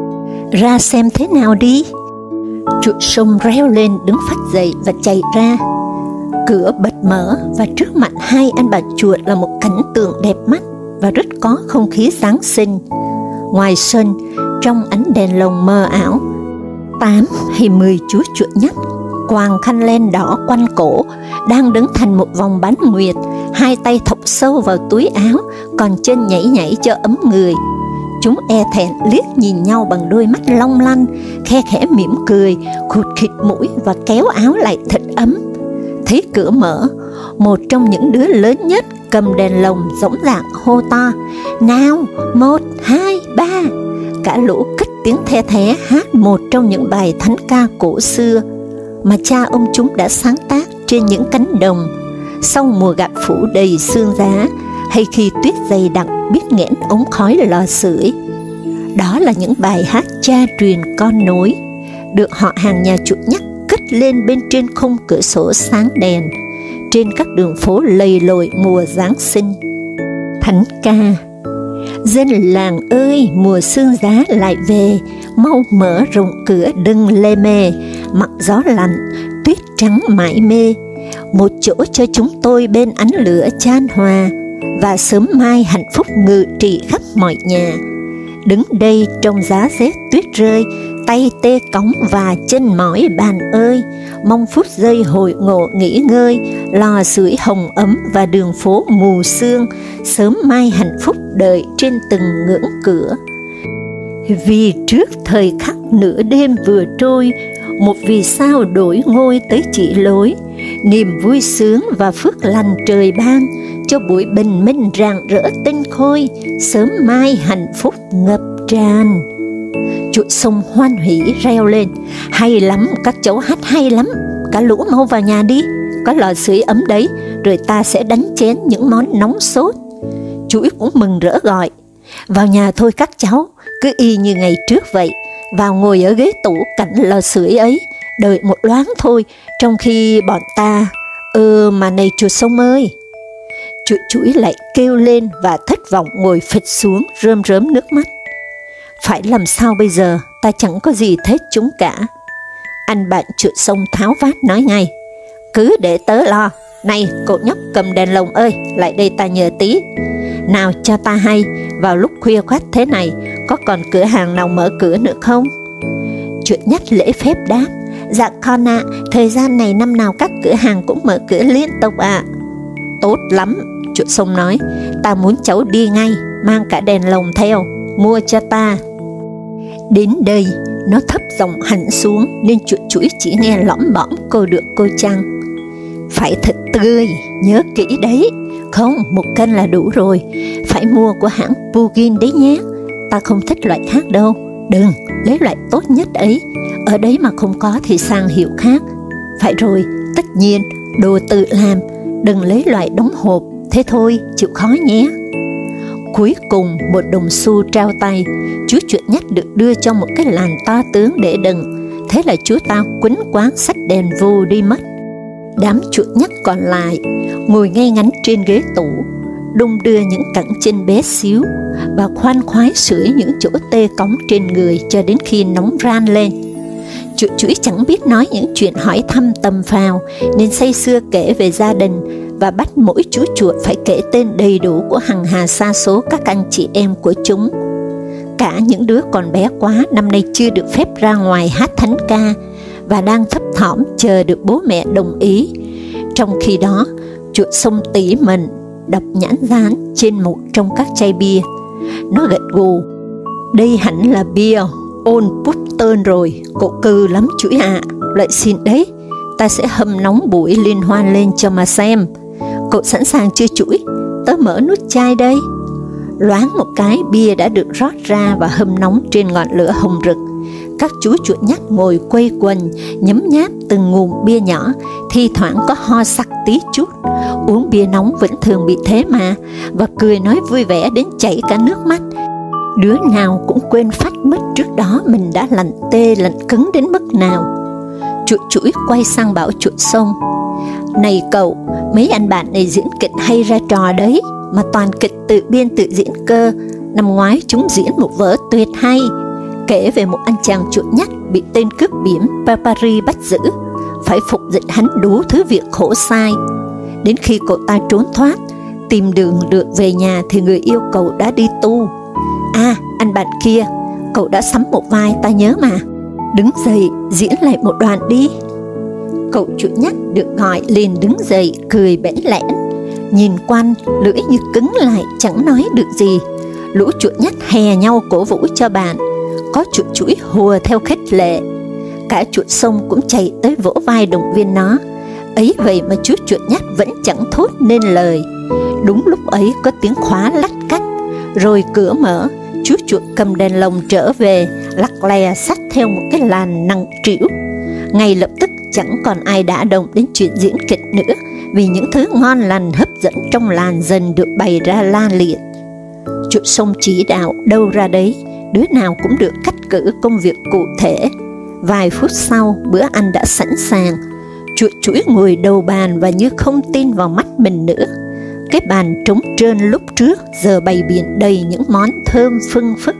Ra xem thế nào đi. Chuột Sông reo lên đứng phắt dậy và chạy ra. Cửa bật mở và trước mặt hai anh bà chuột là một cảnh tượng đẹp mắt và rất có không khí Giáng sinh. Ngoài sân, trong ánh đèn lồng mờ ảo, tám hay mười chú chuột nhắt quàng khăn len đỏ quanh cổ, đang đứng thành một vòng bán nguyệt, hai tay thọc sâu vào túi áo, còn chân nhảy nhảy cho ấm người. Chúng e thẹn liếc nhìn nhau bằng đôi mắt long lanh, khe khẽ mỉm cười, khụt khịt mũi và kéo áo lại thật ấm. Thấy cửa mở, một trong những đứa lớn nhất cầm đèn lồng dõng dạc hô to, nào, một, hai, ba. Cả lũ cất tiếng the thé hát một trong những bài thánh ca cổ xưa mà cha ông chúng đã sáng tác trên những cánh đồng, sau mùa gặt phủ đầy sương giá, hay khi tuyết dày đặc biết nghẽn ống khói lò sưởi. Đó là những bài hát cha truyền con nối, được họ hàng nhà chuột nhắt cất lên bên trên khung cửa sổ sáng đèn, trên các đường phố lầy lội mùa Giáng sinh. Thánh ca: dân làng ơi, mùa sương giá lại về, mau mở rộng cửa đừng lê mê, mặc gió lạnh, tuyết trắng mãi mê, một chỗ cho chúng tôi bên ánh lửa chan hòa, và sớm mai hạnh phúc ngự trị khắp mọi nhà. Đứng đây trong giá rét tuyết rơi, tay tê cóng và chân mỏi bạn ơi, mong phút giây hồi ngộ nghỉ ngơi, lò sưởi hồng ấm và đường phố mù sương, sớm mai hạnh phúc đợi trên từng ngưỡng cửa. Vì trước thời khắc nửa đêm vừa trôi, một vì sao đổi ngôi tới chỉ lối, niềm vui sướng và phước lành trời ban, cho buổi bình minh rạng rỡ tinh khôi, sớm mai hạnh phúc ngập tràn. Chuột Sông hoan hỉ reo lên, hay lắm, các cháu hát hay lắm, cả lũ mau vào nhà đi, có lò sưởi ấm đấy, rồi ta sẽ đánh chén những món nóng sốt. Chuỗi cũng mừng rỡ gọi, vào nhà thôi các cháu, cứ y như ngày trước vậy, vào ngồi ở ghế tủ cạnh lò sưởi ấy, đợi một loáng thôi, trong khi bọn ta... Ừ mà này chuột Sông ơi! Chuột chuỗi lại kêu lên và thất vọng ngồi phịch xuống, rơm rớm nước mắt. Phải làm sao bây giờ, ta chẳng có gì thết chúng cả. Anh bạn chuột Sông tháo vát nói ngay, cứ để tớ lo. Này cậu nhóc cầm đèn lồng ơi, lại đây ta nhờ tí. Nào cho ta hay, vào lúc khuya khoắt thế này, có còn cửa hàng nào mở cửa nữa không? Chuột nhắt lễ phép đáp, dạ con ạ, à, thời gian này năm nào các cửa hàng cũng mở cửa liên tục ạ. À. Tốt lắm, chuột Sông nói, ta muốn cháu đi ngay, mang cả đèn lồng theo, mua cho ta. Đến đây, nó thấp giọng hẳn xuống nên chuột chuỗi chỉ nghe lõm bõm cô được cô chăng. Phải thật tươi, nhớ kỹ đấy, không, một cân là đủ rồi, Phải mua của hãng Pugin đấy nhé. Ta không thích loại khác đâu. Đừng, lấy loại tốt nhất ấy. Ở đấy mà không có thì sang hiệu khác. Phải rồi, tất nhiên, đồ tự làm. Đừng lấy loại đóng hộp. Thế thôi, chịu khó nhé. Cuối cùng một đồng xu trao tay, chú chuột nhắt được đưa cho một cái làn to tướng để đựng. Thế là chú ta quýnh quáng xách đèn vô đi mất. Đám chuột nhắt còn lại ngồi ngay ngắn trên ghế tủ, đung đưa những cẳng chân bé xíu và khoan khoái sưởi những chỗ tê cóng trên người cho đến khi nóng ran lên. Chuột chuỗi chẳng biết nói những chuyện hỏi thăm tầm phào, nên say sưa kể về gia đình và bắt mỗi chú chuột phải kể tên đầy đủ của hằng hà sa số các anh chị em của chúng. Cả những đứa còn bé quá năm nay chưa được phép ra ngoài hát thánh ca và đang thấp thỏm chờ được bố mẹ đồng ý. Trong khi đó, chuột sông tỉ mẩn đọc nhãn dán trên một trong các chai bia. Nó gật gù: đây hẳn là bia Old Boston rồi, cậu cừ lắm chuỗi ạ. À. Lại xin đấy, ta sẽ hâm nóng buổi liên hoan lên cho mà xem. Cậu sẵn sàng chưa chuỗi? Tớ mở nút chai đây. Loáng một cái, bia đã được rót ra và hâm nóng trên ngọn lửa hồng rực. Các chú chuột nhắt ngồi quây quần, nhấm nháp từng ngụm bia nhỏ, thi thoảng có ho sặc tí chút. Uống bia nóng vẫn thường bị thế mà, và cười nói vui vẻ đến chảy cả nước mắt. Đứa nào cũng quên phát mất trước đó mình đã lạnh tê lạnh cứng đến mức nào. Chuột chuỗi quay sang bảo chuột sông: này cậu, mấy anh bạn này diễn kịch hay ra trò đấy, mà toàn kịch tự biên tự diễn cơ. Năm ngoái chúng diễn một vở tuyệt hay, kể về một anh chàng chuột nhắt bị tên cướp biển Papari bắt giữ, phải phục dịch hắn đủ thứ việc khổ sai. Đến khi cậu ta trốn thoát, tìm đường được về nhà thì người yêu cậu đã đi tu. À, anh bạn kia, cậu đã sắm một vai ta nhớ mà. Đứng dậy, diễn lại một đoạn đi. Cậu chuột nhắt được gọi liền đứng dậy, cười bẽn lẽn, nhìn quanh, lưỡi như cứng lại, chẳng nói được gì. Lũ chuột nhắt hè nhau cổ vũ cho bạn. Có chuột chuỗi hùa theo khích lệ. Cả chuột sông cũng chạy tới vỗ vai động viên nó. Ấy vậy mà chú chuột nhắt vẫn chẳng thốt nên lời. Đúng lúc ấy có tiếng khóa lách cách, rồi cửa mở. Chú chuột cầm đèn lồng trở về, lắc lè xách theo một cái làn nặng trĩu. Ngay lập tức chẳng còn ai đả động đến chuyện diễn kịch nữa, vì những thứ ngon lành hấp dẫn trong làn dần được bày ra la liệt. Chuột sông chỉ đạo đâu ra đấy, đứa nào cũng được cắt cử công việc cụ thể. Vài phút sau, bữa ăn đã sẵn sàng. Chuột chuỗi ngồi đầu bàn và như không tin vào mắt mình nữa. Cái bàn trống trơn lúc trước giờ bày biện đầy những món thơm phưng phức.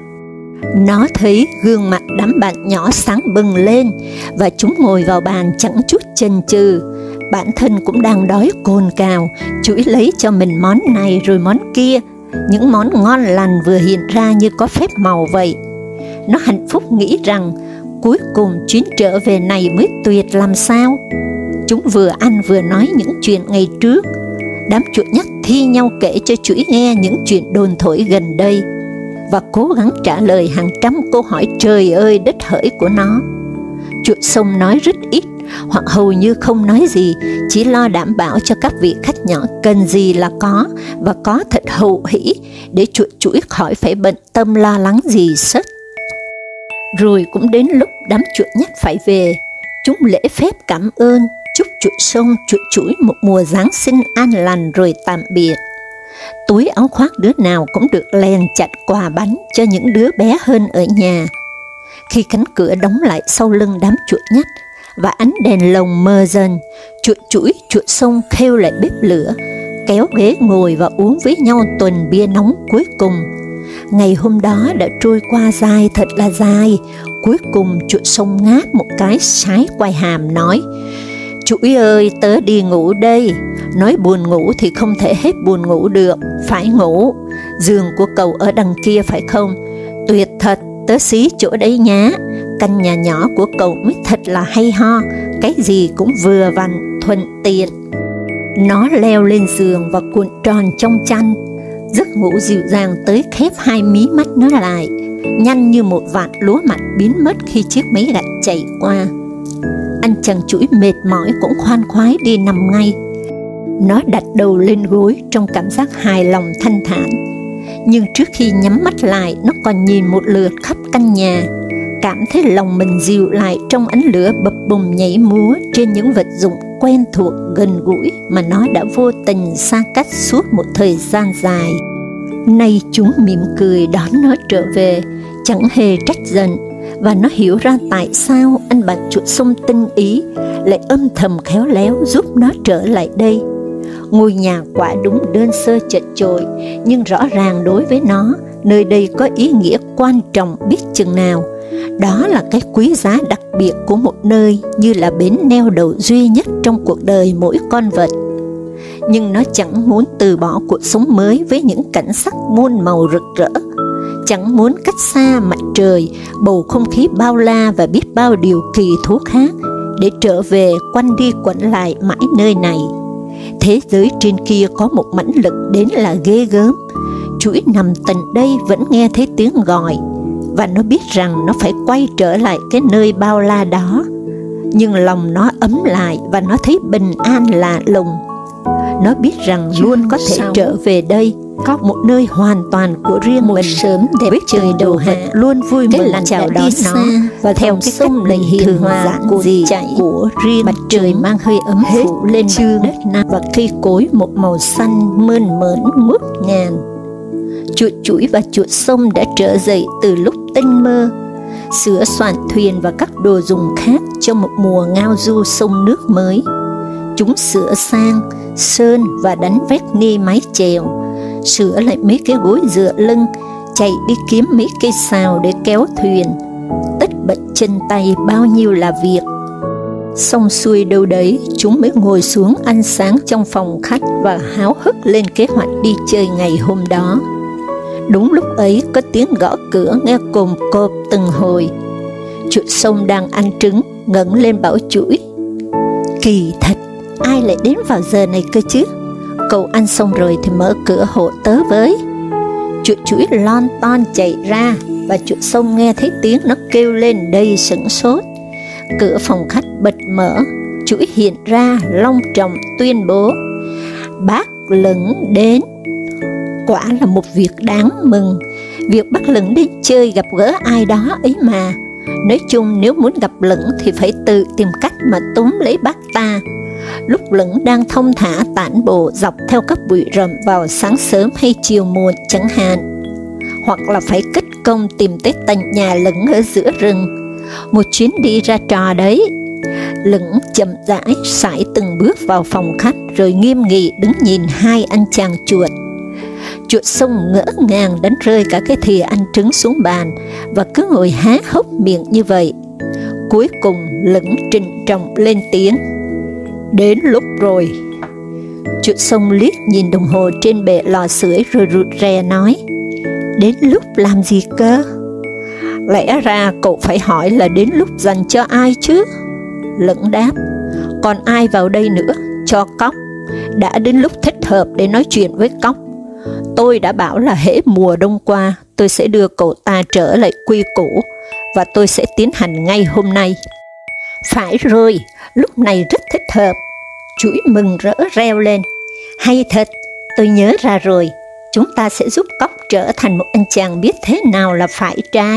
Nó thấy gương mặt đám bạn nhỏ sáng bừng lên, và chúng ngồi vào bàn chẳng chút chần chừ. Bản thân cũng đang đói cồn cào, chuỗi lấy cho mình món này rồi món kia. Những món ngon lành vừa hiện ra như có phép màu vậy. Nó hạnh phúc nghĩ rằng cuối cùng chuyến trở về này mới tuyệt làm sao. Chúng vừa ăn vừa nói những chuyện ngày trước. Đám chuột nhắt thi nhau kể cho chuỗi nghe những chuyện đồn thổi gần đây, và cố gắng trả lời hàng trăm câu hỏi trời ơi đất hỡi của nó. Chuột sông nói rất ít, hoặc hầu như không nói gì, chỉ lo đảm bảo cho các vị khách nhỏ cần gì là có, và có thật hậu hĩ, để chuột chuỗi khỏi phải bận tâm lo lắng gì sất. Rồi cũng đến lúc đám chuột nhắt phải về. Chúng lễ phép cảm ơn, chúc chuột sông chuột chuỗi một mùa Giáng sinh an lành rồi tạm biệt. Túi áo khoác đứa nào cũng được len chặt quà bánh cho những đứa bé hơn ở nhà. Khi cánh cửa đóng lại sau lưng đám chuột nhắt và ánh đèn lồng mờ dần, chuột chuỗi chuột sông khêu lại bếp lửa, kéo ghế ngồi và uống với nhau tuần bia nóng cuối cùng. Ngày hôm đó đã trôi qua dài thật là dài. Cuối cùng chuột sông ngáp một cái sái quai hàm nói: chuỗi ơi, tớ đi ngủ đây. Nói buồn ngủ thì không thể hết buồn ngủ được, phải ngủ. Giường của cậu ở đằng kia phải không? Tuyệt thật, tớ xí chỗ đấy nhá. Căn nhà nhỏ của cậu mới thật là hay ho, cái gì cũng vừa vặn, thuận tiện. Nó leo lên giường và cuộn tròn trong chăn. Giấc ngủ dịu dàng tới khép hai mí mắt nó lại, nhanh như một vạt lúa mạch biến mất khi chiếc máy gặt chạy qua. Anh chàng chuỗi mệt mỏi cũng khoan khoái đi nằm ngay. Nó đặt đầu lên gối trong cảm giác hài lòng thanh thản. Nhưng trước khi nhắm mắt lại, nó còn nhìn một lượt khắp căn nhà, cảm thấy lòng mình dịu lại trong ánh lửa bập bùng nhảy múa trên những vật dụng quen thuộc gần gũi mà nó đã vô tình xa cách suốt một thời gian dài. Nay chúng mỉm cười đón nó trở về, chẳng hề trách giận, và nó hiểu ra tại sao anh bạn chuột sông tinh ý lại âm thầm khéo léo giúp nó trở lại đây. Ngôi nhà quả đúng đơn sơ chật chội, nhưng rõ ràng đối với nó, nơi đây có ý nghĩa quan trọng biết chừng nào. Đó là cái quý giá đặc biệt của một nơi, như là bến neo đậu duy nhất trong cuộc đời mỗi con vật. Nhưng nó chẳng muốn từ bỏ cuộc sống mới với những cảnh sắc muôn màu rực rỡ, chẳng muốn cách xa mặt trời, bầu không khí bao la và biết bao điều kỳ thú khác, để trở về quanh đi quẩn lại mãi nơi này. Thế giới trên kia có một mãnh lực đến là ghê gớm. Chuỗi nằm tận đây vẫn nghe thấy tiếng gọi, và nó biết rằng nó phải quay trở lại cái nơi bao la đó. Nhưng lòng nó ấm lại và nó thấy bình an lạ lùng. Nó biết rằng luôn có thể trở về đây, có một nơi hoàn toàn của riêng mình, sớm đẹp với trời đầu hạ luôn vui mừng chào đón nó, và theo cái cách lệnh hiền hòa của gì chạy của riêng mặt trời mang hơi ấm phủ lên đất nam và cây cối một màu xanh mơn mởn ngút ngàn. Chuột chuỗi và chuột sông đã trở dậy từ lúc tinh mơ, sửa soạn thuyền và các đồ dùng khác cho một mùa ngao du sông nước mới. Chúng sửa sang, sơn và đánh vét ni mái chèo, sửa lại mấy cái gối dựa lưng, chạy đi kiếm mấy cây sào để kéo thuyền. Tất bật chân tay bao nhiêu là việc. Xong xuôi đâu đấy, chúng mới ngồi xuống ăn sáng trong phòng khách và háo hức lên kế hoạch đi chơi ngày hôm đó. Đúng lúc ấy có tiếng gõ cửa nghe cồm cộp từng hồi. Chuột sông đang ăn trứng, ngẩng lên bảo chuỗi: "Kỳ thật, ai lại đến vào giờ này cơ chứ? Cậu ăn xong rồi thì mở cửa hộ tớ với." Chuột chuỗi lon ton chạy ra, và chuột sông nghe thấy tiếng nó kêu lên đầy sửng sốt. Cửa phòng khách bật mở, chuỗi hiện ra long trọng tuyên bố: "Bác Lửng đến." Quả là một việc đáng mừng, việc bác Lửng đến chơi gặp gỡ ai đó ấy mà. Nói chung nếu muốn gặp Lửng thì phải tự tìm cách mà túm lấy bác ta. Lúc Lửng đang thong thả tản bộ dọc theo các bụi rậm vào sáng sớm hay chiều muộn chẳng hạn, hoặc là phải cất công tìm tới tận nhà Lửng ở giữa rừng. Một chuyến đi ra trò đấy. Lửng chậm rãi sải từng bước vào phòng khách, rồi nghiêm nghị đứng nhìn hai anh chàng chuột. Chuột sông ngỡ ngàng đánh rơi cả cái thìa ăn trứng xuống bàn, và cứ ngồi há hốc miệng như vậy. Cuối cùng Lửng trịnh trọng lên tiếng: "Đến lúc rồi." Chuột sông liếc nhìn đồng hồ trên bệ lò sưởi rồi rụt rè nói: "Đến lúc làm gì cơ?" "Lẽ ra cậu phải hỏi là đến lúc dành cho ai chứ?" Lửng đáp: "Còn ai vào đây nữa, cho Cóc. Đã đến lúc thích hợp để nói chuyện với Cóc. Tôi đã bảo là hễ mùa đông qua, tôi sẽ đưa cậu ta trở lại quy củ, và tôi sẽ tiến hành ngay hôm nay." "Phải rồi, lúc này rất thích hợp." Chuỗi mừng rỡ reo lên: "Hay thật, tôi nhớ ra rồi, chúng ta sẽ giúp Cóc trở thành một anh chàng biết thế nào là phải trái."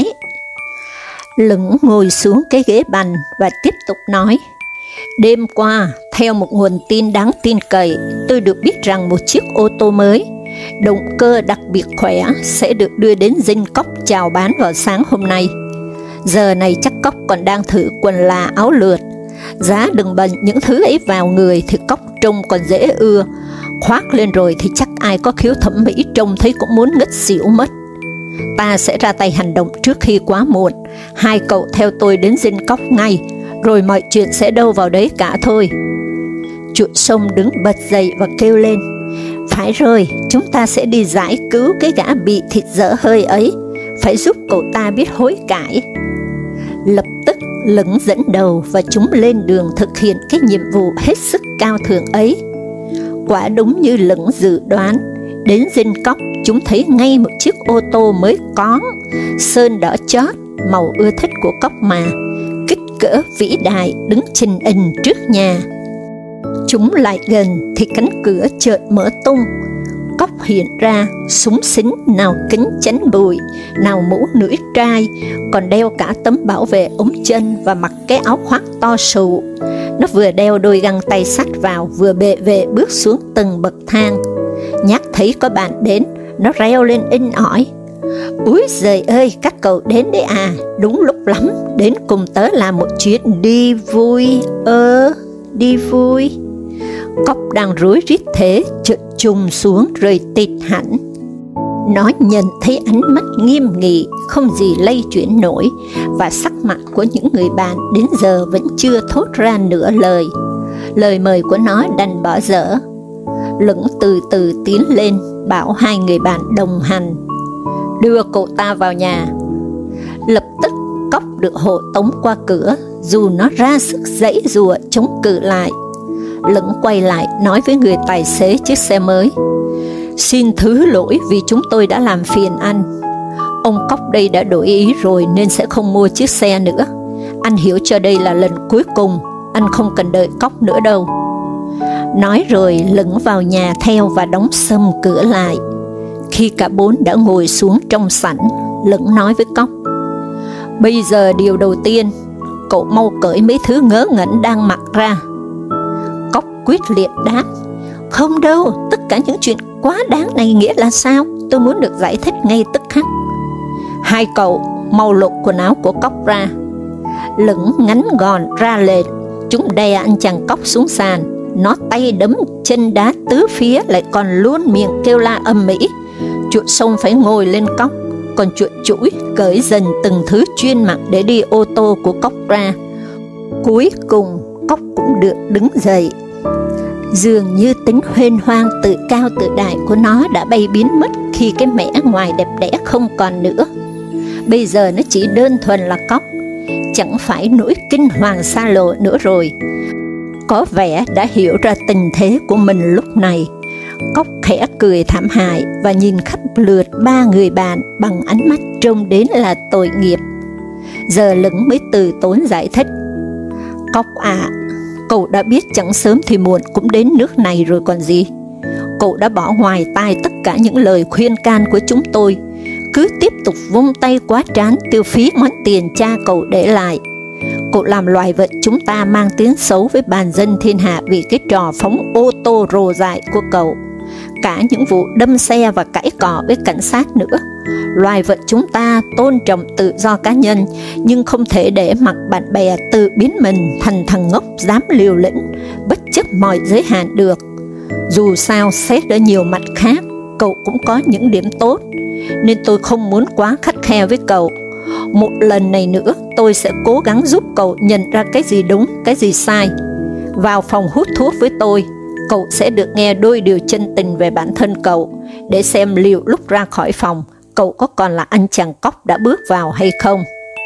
Lửng ngồi xuống cái ghế bành và tiếp tục nói: "Đêm qua, theo một nguồn tin đáng tin cậy, tôi được biết rằng một chiếc ô tô mới, động cơ đặc biệt khỏe, sẽ được đưa đến dinh Cóc chào bán vào sáng hôm nay. Giờ này chắc Cóc còn đang thử quần là áo lượt. Giá đừng bận những thứ ấy vào người thì Cóc trông còn dễ ưa, khoác lên rồi thì chắc ai có khiếu thẩm mỹ trông thấy cũng muốn ngất xỉu mất. Ta sẽ ra tay hành động trước khi quá muộn. Hai cậu theo tôi đến dinh Cóc ngay, rồi mọi chuyện sẽ đâu vào đấy cả thôi." Chuột sông đứng bật dậy và kêu lên: "Phải rồi, chúng ta sẽ đi giải cứu cái gã bị thịt dở hơi ấy, phải giúp cậu ta biết hối cải." Lập tức Lửng dẫn đầu và chúng lên đường thực hiện cái nhiệm vụ hết sức cao thượng ấy. Quả đúng như Lửng dự đoán, đến dinh Cóc chúng thấy ngay một chiếc ô tô mới cón, sơn đỏ chót, màu ưa thích của Cóc mà, kích cỡ vĩ đại đứng trình hình trước nhà. Chúng lại gần thì cánh cửa chợt mở tung, Cóc hiện ra, súng xính, nào kính chắn bụi, nào mũ lưỡi trai, còn đeo cả tấm bảo vệ ống chân và mặc cái áo khoác to sụ. Nó vừa đeo đôi găng tay sắt vào, vừa bệ vệ bước xuống từng bậc thang. Nhắc thấy có bạn đến, nó reo lên inh ỏi: "Úi giời ơi, các cậu đến đấy à, đúng lúc lắm, đến cùng tớ làm một chuyến đi vui, ơ, đi vui." Cóc đang rối rít thế, chợt chùm xuống rồi tịt hẳn. Nó nhận thấy ánh mắt nghiêm nghị, không gì lay chuyển nổi, và sắc mặt của những người bạn đến giờ vẫn chưa thốt ra nửa lời. Lời mời của nó đành bỏ dở. Lững từ từ tiến lên, bảo hai người bạn đồng hành: "Đưa cậu ta vào nhà." Lập tức Cóc được hộ tống qua cửa, dù nó ra sức giãy giụa chống cự lại. Lững quay lại nói với người tài xế chiếc xe mới: "Xin thứ lỗi vì chúng tôi đã làm phiền anh. Ông Cóc đây đã đổi ý rồi nên sẽ không mua chiếc xe nữa. Anh hiểu cho đây là lần cuối cùng, anh không cần đợi Cóc nữa đâu." Nói rồi Lững vào nhà theo và đóng sầm cửa lại. Khi cả bốn đã ngồi xuống trong sảnh, Lững nói với Cóc: "Bây giờ điều đầu tiên, cậu mau cởi mấy thứ ngớ ngẩn đang mặc ra." Cóc quyết liệt đáp: "Không đâu, tất cả những chuyện quá đáng này nghĩa là sao? Tôi muốn được giải thích ngay tức khắc." "Hai cậu mau lột quần áo của Cóc ra." Lững ngắn gọn ra lệnh. Chúng đè anh chàng Cóc xuống sàn. Nó tay đấm chân đá tứ phía, lại còn luôn miệng kêu la ầm ĩ. Chuột sông phải ngồi lên Cóc, còn chuột chũi cởi dần từng thứ chuyên mặc để đi ô tô của Cóc ra. Cuối cùng Cóc cũng được đứng dậy. Dường như tính huênh hoang tự cao tự đại của nó đã bay biến mất khi cái mẻ ngoài đẹp đẽ không còn nữa. Bây giờ nó chỉ đơn thuần là Cóc, chẳng phải nỗi kinh hoàng xa lộ nữa rồi. Có vẻ đã hiểu ra tình thế của mình lúc này. Cóc khẽ cười thảm hại và nhìn khắp lượt ba người bạn bằng ánh mắt trông đến là tội nghiệp. Giờ Lững mới từ tốn giải thích: "Cóc à, cậu đã biết chẳng sớm thì muộn cũng đến nước này rồi còn gì. Cậu đã bỏ ngoài tai tất cả những lời khuyên can của chúng tôi, cứ tiếp tục vung tay quá trán tiêu phí món tiền cha cậu để lại. Cậu làm loài vật chúng ta mang tiếng xấu với bàn dân thiên hạ vì cái trò phóng ô tô rồ dại của cậu, cả những vụ đâm xe và cãi cọ với cảnh sát nữa. Loài vật chúng ta tôn trọng tự do cá nhân, nhưng không thể để mặc bạn bè tự biến mình thành thằng ngốc dám liều lĩnh, bất chấp mọi giới hạn được. Dù sao xét ở nhiều mặt khác, cậu cũng có những điểm tốt, nên tôi không muốn quá khắt khe với cậu. Một lần này nữa tôi sẽ cố gắng giúp cậu nhận ra cái gì đúng, cái gì sai. Vào phòng hút thuốc với tôi, cậu sẽ được nghe đôi điều chân tình về bản thân cậu, để xem liệu lúc ra khỏi phòng, cậu có còn là anh chàng Cóc đã bước vào hay không."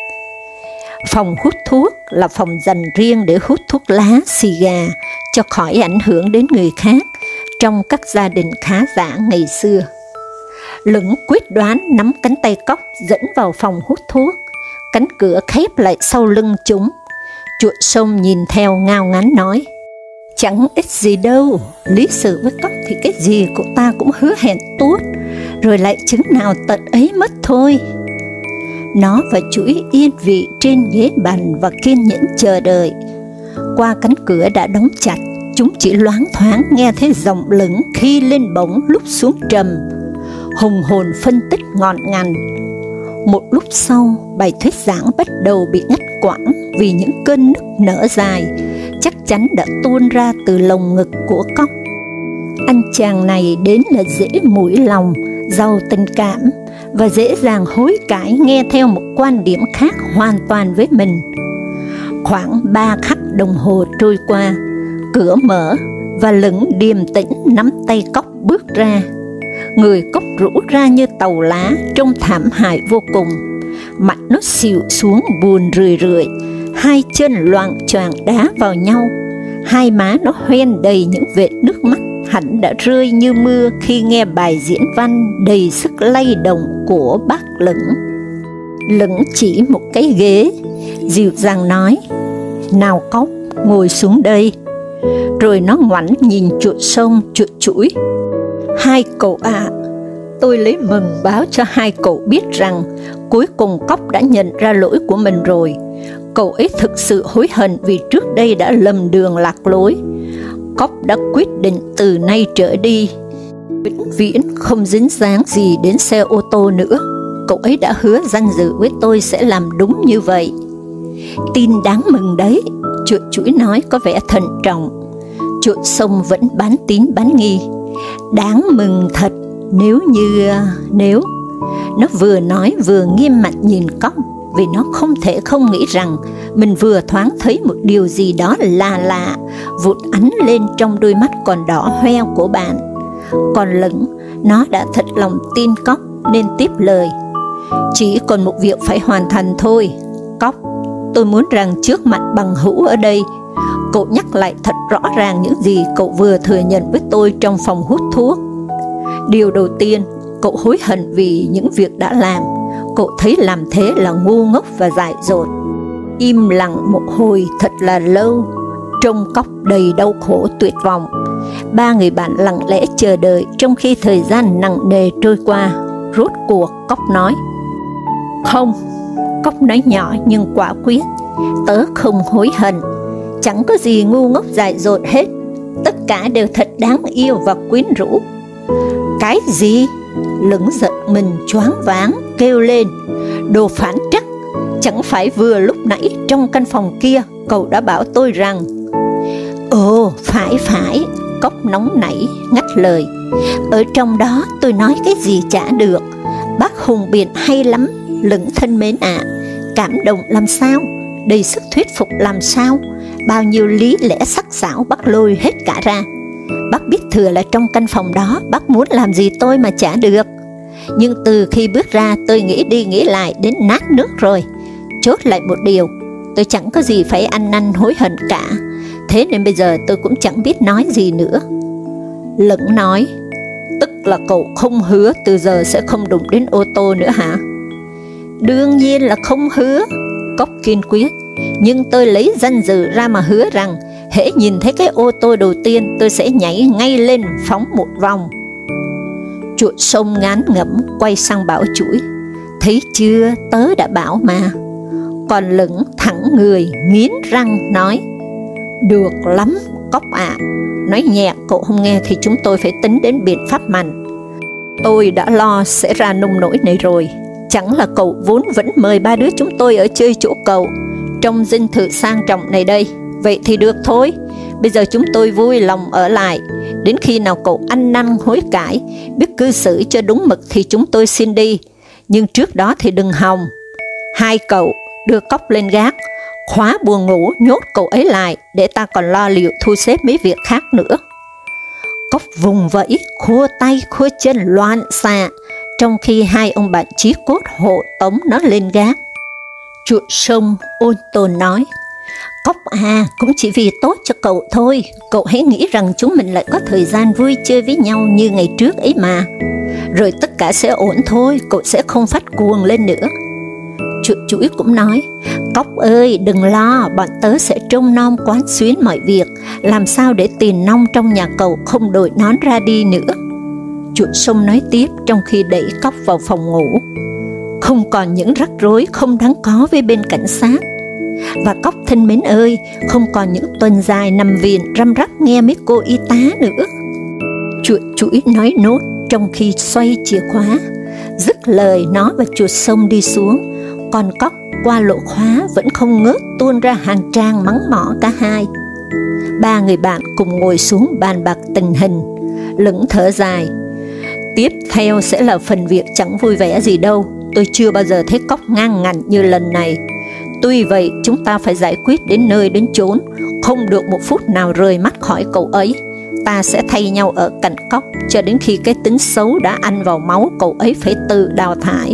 Phòng hút thuốc là phòng dành riêng để hút thuốc lá, xì gà, cho khỏi ảnh hưởng đến người khác, trong các gia đình khá giả ngày xưa. Lững quyết đoán nắm cánh tay Cóc dẫn vào phòng hút thuốc. Cánh cửa khép lại sau lưng chúng. Chuột sông nhìn theo ngao ngán nói: "Chẳng ích gì đâu, lý sự với Cóc thì cái gì cậu ta cũng hứa hẹn tốt, rồi lại chứng nào tận ấy mất thôi." Nó và chuỗi yên vị trên ghế bành và kiên nhẫn chờ đợi. Qua cánh cửa đã đóng chặt, chúng chỉ loáng thoáng nghe thấy giọng Lững khi lên bổng lúc xuống trầm, hùng hồn phân tích ngọn ngành. Một lúc sau, bài thuyết giảng bắt đầu bị ngắt quãng vì những cơn nức nở dài, chắc chắn đã tuôn ra từ lồng ngực của Cóc. Anh chàng này đến là dễ mũi lòng, giàu tình cảm, và dễ dàng hối cải nghe theo một quan điểm khác hoàn toàn với mình. Khoảng ba khắc đồng hồ trôi qua, cửa mở và Lững điềm tĩnh nắm tay Cóc bước ra. Người Cóc rũ ra như tàu lá, trông thảm hại vô cùng. Mặt nó xịu xuống buồn rười rượi, hai chân loạng choạng đá vào nhau, hai má nó hoen đầy những vệt nước mắt hẳn đã rơi như mưa khi nghe bài diễn văn đầy sức lay động của bác Lững. Lững chỉ một cái ghế, dịu dàng nói: "Nào Cóc, ngồi xuống đây." Rồi nó ngoảnh nhìn chuột sông, chuột chũi. Hai cậu ạ, à, tôi lấy mừng báo cho hai cậu biết rằng cuối cùng Cóc đã nhận ra lỗi của mình rồi. Cậu ấy thực sự hối hận vì trước đây đã lầm đường lạc lối. Cóc đã quyết định từ nay trở đi vĩnh viễn không dính dáng gì đến xe ô tô nữa. Cậu ấy đã hứa danh dự với tôi sẽ làm đúng như vậy. Tin đáng mừng đấy, chuột chuỗi nói có vẻ thận trọng. Chuột sông vẫn bán tín bán nghi. Đáng mừng thật, nếu như... nếu... Nó vừa nói vừa nghiêm mặt nhìn Cóc, vì nó không thể không nghĩ rằng mình vừa thoáng thấy một điều gì đó lạ lạ vụt ánh lên trong đôi mắt còn đỏ hoe của bạn. Còn Lững, nó đã thật lòng tin Cóc nên tiếp lời. Chỉ còn một việc phải hoàn thành thôi, Cóc. Tôi muốn rằng trước mặt bằng hữu ở đây, cậu nhắc lại thật rõ ràng những gì cậu vừa thừa nhận với tôi trong phòng hút thuốc. Điều đầu tiên, cậu hối hận vì những việc đã làm. Cậu thấy làm thế là ngu ngốc và dại dột. Im lặng một hồi thật là lâu, trông Cóc đầy đau khổ tuyệt vọng. Ba người bạn lặng lẽ chờ đợi trong khi thời gian nặng nề trôi qua. Rốt cuộc Cóc nói. Không, Cóc nói nhỏ nhưng quả quyết. Tớ không hối hận. Chẳng có gì ngu ngốc dại dột hết. Tất cả đều thật đáng yêu và quyến rũ. Cái gì? Lững giận mình choáng váng kêu lên. Đồ phản trắc. Chẳng phải vừa lúc nãy trong căn phòng kia cậu đã bảo tôi rằng... Ồ, phải phải, Cóc nóng nảy ngắt lời. Ở trong đó tôi nói cái gì chả được. Bác hùng biện hay lắm, Lững thân mến ạ. À. Cảm động làm sao, đầy sức thuyết phục làm sao. Bao nhiêu lý lẽ sắc sảo bác lôi hết cả ra. Bác biết thừa là trong căn phòng đó bác muốn làm gì tôi mà chả được. Nhưng từ khi bước ra tôi nghĩ đi nghĩ lại đến nát nước rồi. Chốt lại một điều, tôi chẳng có gì phải ăn năn hối hận cả. Thế nên bây giờ tôi cũng chẳng biết nói gì nữa. Lững nói. Tức là cậu không hứa từ giờ sẽ không đụng đến ô tô nữa hả? Đương nhiên là không hứa, Cóc kiên quyết. Nhưng tôi lấy danh dự ra mà hứa rằng hễ nhìn thấy cái ô tô đầu tiên tôi sẽ nhảy ngay lên phóng một vòng. Chuột sông ngán ngẩm quay sang bảo chuỗi. Thấy chưa, tớ đã bảo mà. Còn Lững thẳng người nghiến răng nói. Được lắm, Cóc ạ. À. Nói nhẹ cậu không nghe thì chúng tôi phải tính đến biện pháp mạnh. Tôi đã lo sẽ ra nông nỗi này rồi. Chẳng là cậu vốn vẫn mời ba đứa chúng tôi ở chơi chỗ cậu trong dinh thự sang trọng này đây. Vậy thì được thôi. Bây giờ chúng tôi vui lòng ở lại. Đến khi nào cậu ăn năn hối cải, biết cư xử cho đúng mực thì chúng tôi xin đi. Nhưng trước đó thì đừng hòng. Hai cậu đưa Cóc lên gác, khóa buồng ngủ nhốt cậu ấy lại để ta còn lo liệu thu xếp mấy việc khác nữa. Cóc vùng vẫy, khua tay khua chân loạn xạ, trong khi hai ông bạn chí cốt hộ tống nó lên gác. Chuột sông ôn tồn nói. Cóc à, cũng chỉ vì tốt cho cậu thôi. Cậu hãy nghĩ rằng chúng mình lại có thời gian vui chơi với nhau như ngày trước ấy mà. Rồi tất cả sẽ ổn thôi, cậu sẽ không phát cuồng lên nữa. Chuột chuỗi cũng nói. Cóc ơi, đừng lo, bọn tớ sẽ trông nom quán xuyến mọi việc. Làm sao để tiền nong trong nhà cậu không đội nón ra đi nữa. Chuột sông nói tiếp trong khi đẩy Cóc vào phòng ngủ. Không còn những rắc rối không đáng có với bên cảnh sát. Và Cóc thân mến ơi, không còn những tuần dài nằm viện răm rắp nghe mấy cô y tá nữa. Chuột chuỗi nói nốt trong khi xoay chìa khóa. Dứt lời nó và chuột sông đi xuống. Còn Cóc qua lỗ khóa vẫn không ngớt tuôn ra hàng trang mắng mỏ cả hai. Ba người bạn cùng ngồi xuống bàn bạc tình hình. Lững thở dài. Tiếp theo sẽ là phần việc chẳng vui vẻ gì đâu. Tôi chưa bao giờ thấy Cóc ngang ngạnh như lần này. Tuy vậy chúng ta phải giải quyết đến nơi đến chốn, không được một phút nào rời mắt khỏi cậu ấy. Ta sẽ thay nhau ở cạnh Cóc cho đến khi cái tính xấu đã ăn vào máu cậu ấy phải tự đào thải.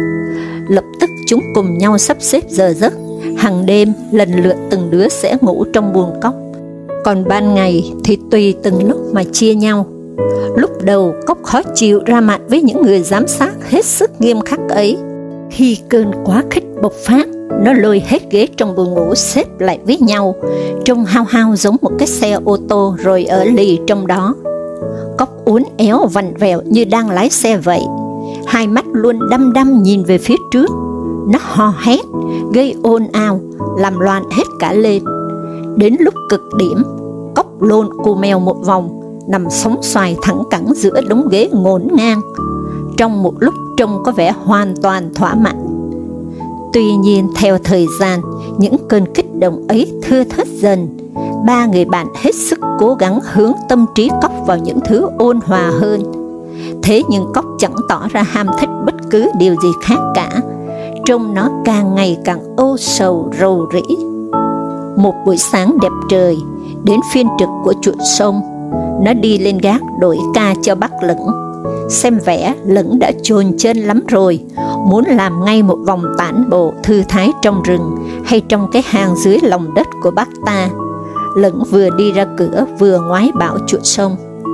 Lập tức chúng cùng nhau sắp xếp giờ giấc. Hàng đêm lần lượt từng đứa sẽ ngủ trong buồng Cóc. Còn ban ngày thì tùy từng lúc mà chia nhau. Lúc đầu Cóc khó chịu ra mặt với những người giám sát hết sức nghiêm khắc ấy. Khi cơn quá khích bộc phát, nó lôi hết ghế trong buồng ngủ xếp lại với nhau, trông hao hao giống một cái xe ô tô rồi ở lì trong đó. cóc uốn éo vặn vẹo như đang lái xe vậy, hai mắt luôn đăm đăm nhìn về phía trước. Nó hò hét, gây ồn ào, làm loạn hết cả lên. Đến lúc cực điểm, cóc lôn cô mèo một vòng, nằm sóng xoài thẳng cẳng giữa đống ghế ngổn ngang. Trong một lúc trông có vẻ hoàn toàn thỏa mãn. Tuy nhiên theo thời gian, những cơn kích động ấy thưa thớt dần. Ba người bạn hết sức cố gắng hướng tâm trí cóc vào những thứ ôn hòa hơn. Thế nhưng cóc chẳng tỏ ra ham thích bất cứ điều gì khác cả. Trông nó càng ngày càng âu sầu rầu rĩ. Một buổi sáng đẹp trời, đến phiên trực của chuột sông. Nó đi lên gác đổi ca cho bác Lửng. Xem vẻ Lửng đã chồn chân lắm rồi, muốn làm ngay một vòng tản bộ thư thái trong rừng hay trong cái hang dưới lòng đất của bác ta. Lửng vừa đi ra cửa vừa ngoái bảo chuột sông.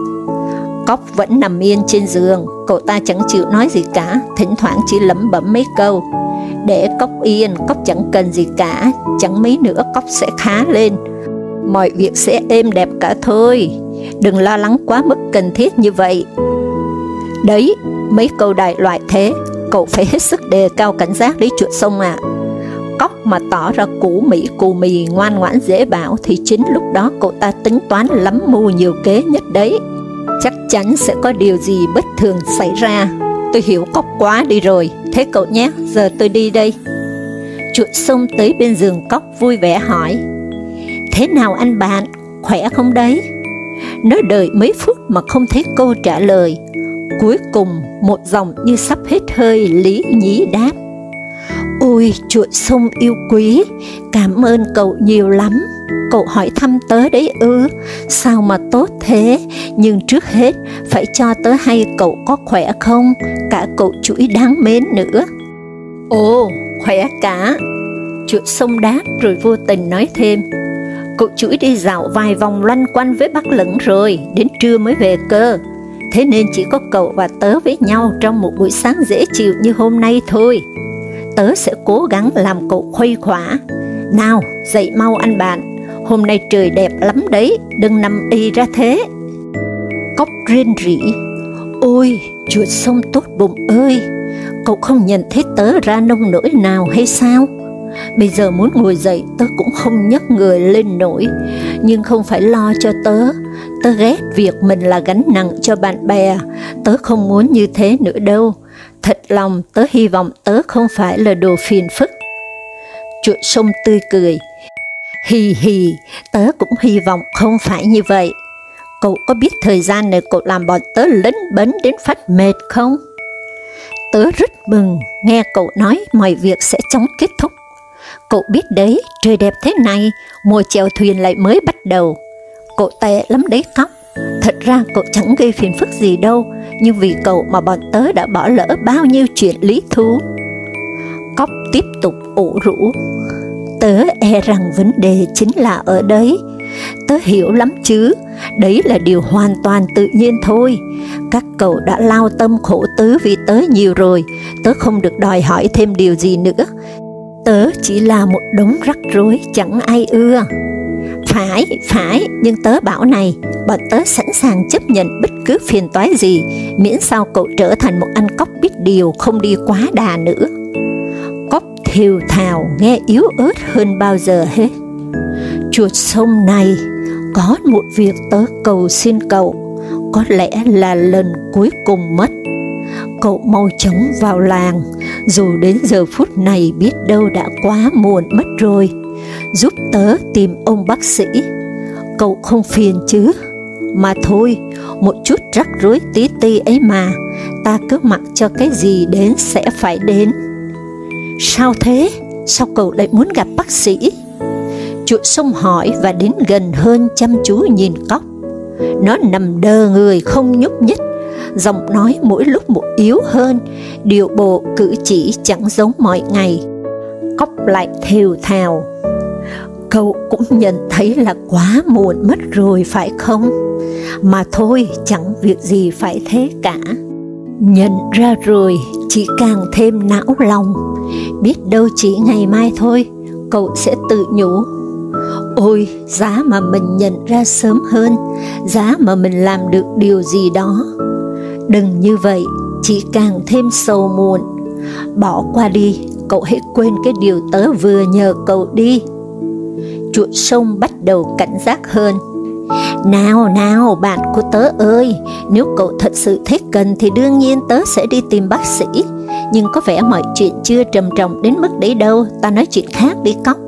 Cóc vẫn nằm yên trên giường, cậu ta chẳng chịu nói gì cả, thỉnh thoảng chỉ lẩm bẩm mấy câu. Để cóc yên, cóc chẳng cần gì cả, chẳng mấy nữa cóc sẽ khá lên. Mọi việc sẽ êm đẹp cả thôi, đừng lo lắng quá mức cần thiết như vậy. Đấy, mấy câu đại loại thế, cậu phải hết sức đề cao cảnh giác đấy chuột sông à. Cóc mà tỏ ra củ mỹ cù mì ngoan ngoãn dễ bảo thì chính lúc đó cậu ta tính toán lắm mưu nhiều kế nhất đấy. Chắc chắn sẽ có điều gì bất thường xảy ra. Tôi hiểu cóc quá đi rồi, thế cậu nhé, giờ tôi đi đây. Chuột sông tới bên giường cóc vui vẻ hỏi. Thế nào anh bạn, khỏe không đấy? Nó đợi mấy phút mà không thấy câu trả lời. Cuối cùng một dòng như sắp hết hơi lý nhí đáp. Ôi chuột sông yêu quý, cảm ơn cậu nhiều lắm. Cậu hỏi thăm tớ đấy ư, sao mà tốt thế. Nhưng trước hết phải cho tớ hay cậu có khỏe không, cả cậu chuỗi đáng mến nữa. Ồ, khỏe cả. Chuột sông đáp rồi vô tình nói thêm. Cậu chuỗi đi dạo vài vòng loanh quanh với bác Lửng rồi, đến trưa mới về cơ. Thế nên chỉ có cậu và tớ với nhau trong một buổi sáng dễ chịu như hôm nay thôi. Tớ sẽ cố gắng làm cậu khuây khỏa. Nào, dậy mau anh bạn, hôm nay trời đẹp lắm đấy, đừng nằm y ra thế. Cóc rên rỉ. Ôi, chuột sông tốt bụng ơi, cậu không nhận thấy tớ ra nông nỗi nào hay sao? Bây giờ muốn ngồi dậy tớ cũng không nhấc người lên nổi, nhưng không phải lo cho tớ. Tớ ghét việc mình là gánh nặng cho bạn bè, tớ không muốn như thế nữa đâu. Thật lòng tớ hy vọng tớ không phải là đồ phiền phức. Chuột sông tươi cười. Hì hì, tớ cũng hy vọng không phải như vậy. Cậu có biết thời gian này cậu làm bọn tớ lấn bấn đến phát mệt không? Tớ rất mừng nghe cậu nói mọi việc sẽ chóng kết thúc. Cậu biết đấy, trời đẹp thế này, mùa chèo thuyền lại mới bắt đầu. Cậu tệ lắm đấy Cóc. Thật ra cậu chẳng gây phiền phức gì đâu, nhưng vì cậu mà bọn tớ đã bỏ lỡ bao nhiêu chuyện lý thú. Cóc tiếp tục ủ rũ. Tớ e rằng vấn đề chính là ở đấy. Tớ hiểu lắm chứ, đấy là điều hoàn toàn tự nhiên thôi. Các cậu đã lao tâm khổ tứ vì tớ nhiều rồi, tớ không được đòi hỏi thêm điều gì nữa. Tớ chỉ là một đống rắc rối chẳng ai ưa. Phải, phải, nhưng tớ bảo này, bọn tớ sẵn sàng chấp nhận bất cứ phiền toái gì, miễn sao cậu trở thành một anh cóc biết điều, không đi quá đà nữa. Cóc thều thào nghe yếu ớt hơn bao giờ hết. Chuột sông này, có một việc tớ cầu xin cậu, có lẽ là lần cuối cùng mất. Cậu mau chóng vào làng, dù đến giờ phút này biết đâu đã quá muộn mất rồi. Giúp tớ tìm ông bác sĩ. Cậu không phiền chứ? Mà thôi, một chút rắc rối tí ti ấy mà, ta cứ mặc cho cái gì đến sẽ phải đến. Sao thế? Sao cậu lại muốn gặp bác sĩ? Chuột sông hỏi và đến gần hơn chăm chú nhìn Cóc. Nó nằm đờ người không nhúc nhích, giọng nói mỗi lúc một yếu hơn, điệu bộ cử chỉ chẳng giống mọi ngày. Cóc lại thều thào. Cậu cũng nhận thấy là quá muộn mất rồi phải không? Mà thôi, chẳng việc gì phải thế cả. Nhận ra rồi, chỉ càng thêm não lòng. Biết đâu chỉ ngày mai thôi, cậu sẽ tự nhủ. Ôi, giá mà mình nhận ra sớm hơn, giá mà mình làm được điều gì đó. Đừng như vậy, chỉ càng thêm sầu muộn. Bỏ qua đi, cậu hãy quên cái điều tớ vừa nhờ cậu đi. Chuột sông bắt đầu cảnh giác hơn. Nào nào bạn của tớ ơi, nếu cậu thật sự thích cần thì đương nhiên tớ sẽ đi tìm bác sĩ. Nhưng có vẻ mọi chuyện chưa trầm trọng đến mức đấy đâu, ta nói chuyện khác đi Cóc.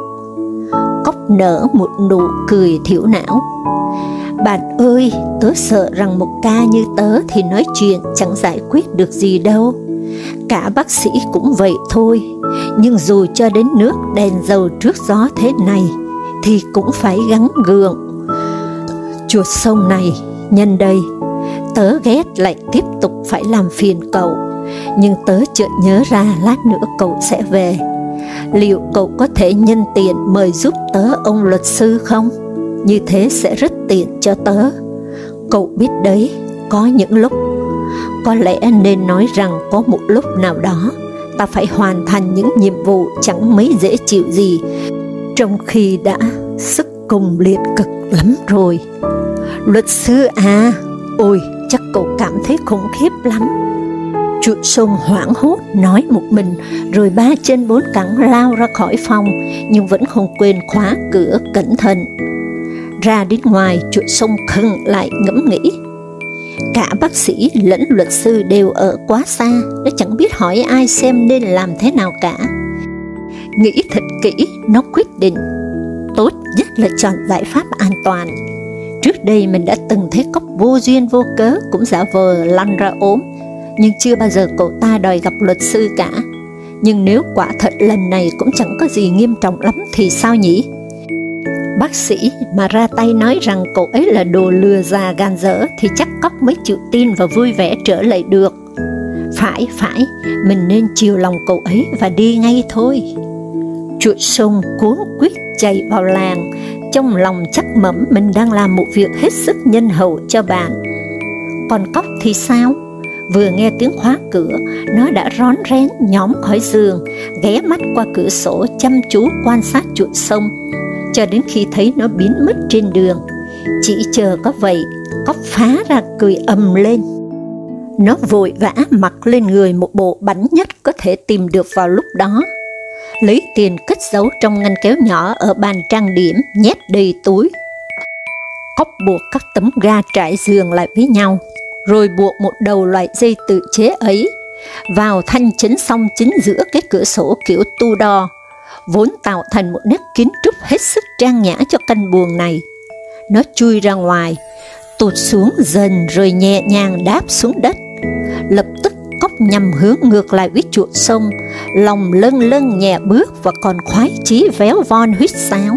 Cóc nở một nụ cười thiểu não. Bạn ơi, tớ sợ rằng một ca như tớ thì nói chuyện chẳng giải quyết được gì đâu. Cả bác sĩ cũng vậy thôi, nhưng dù cho đến nước đèn dầu trước gió thế này thì cũng phải gắng gượng. Chuột sông này, nhân đây, tớ ghét lại tiếp tục phải làm phiền cậu, nhưng tớ chợt nhớ ra lát nữa cậu sẽ về. Liệu cậu có thể nhân tiện mời giúp tớ ông luật sư không? Như thế sẽ rất tiện cho tớ. Cậu biết đấy, có những lúc, có lẽ nên nói rằng có một lúc nào đó, ta phải hoàn thành những nhiệm vụ chẳng mấy dễ chịu gì, trong khi đã sức cùng liệt cực lắm rồi. Luật sư à, ôi, chắc cậu cảm thấy khủng khiếp lắm. Chuột sông hoảng hốt nói một mình, rồi ba chân bốn cẳng lao ra khỏi phòng, nhưng vẫn không quên khóa cửa cẩn thận. Ra đến ngoài, chuột sông khựng lại ngẫm nghĩ. Cả bác sĩ lẫn luật sư đều ở quá xa, nó chẳng biết hỏi ai xem nên làm thế nào cả. Nghĩ thật kỹ, nó quyết định tốt nhất là chọn giải pháp an toàn. Trước đây mình đã từng thấy Cóc vô duyên vô cớ cũng giả vờ lăn ra ốm, nhưng chưa bao giờ cậu ta đòi gặp luật sư cả. Nhưng nếu quả thật lần này cũng chẳng có gì nghiêm trọng lắm thì sao nhỉ? Bác sĩ mà ra tay nói rằng cậu ấy là đồ lừa già gan dở thì chắc Cóc mới chịu tin và vui vẻ trở lại được. Phải, phải, mình nên chiều lòng cậu ấy và đi ngay thôi. Chuột sông cuống quýt chạy vào làng, trong lòng chắc mẩm mình đang làm một việc hết sức nhân hậu cho bạn. Còn Cóc thì sao? Vừa nghe tiếng khóa cửa, nó đã rón rén nhóm khỏi giường, ghé mắt qua cửa sổ chăm chú quan sát chuột sông, cho đến khi thấy nó biến mất trên đường. Chỉ chờ có vậy, Cóc phá ra cười ầm lên. Nó vội vã mặc lên người một bộ bánh nhất có thể tìm được vào lúc đó, lấy tiền cất giấu trong ngăn kéo nhỏ ở bàn trang điểm, nhét đầy túi. Cóc buộc các tấm ga trải giường lại với nhau, rồi buộc một đầu loại dây tự chế ấy vào thanh chấn song chính giữa cái cửa sổ kiểu Tudor, vốn tạo thành một nét kiến trúc hết sức trang nhã cho căn buồng này. Nó chui ra ngoài, tụt xuống dần rồi nhẹ nhàng đáp xuống đất. Lập tức Cóc nhằm hướng ngược lại với chuột sông, lòng lâng lâng nhẹ bước và còn khoái chí véo von huýt sáo.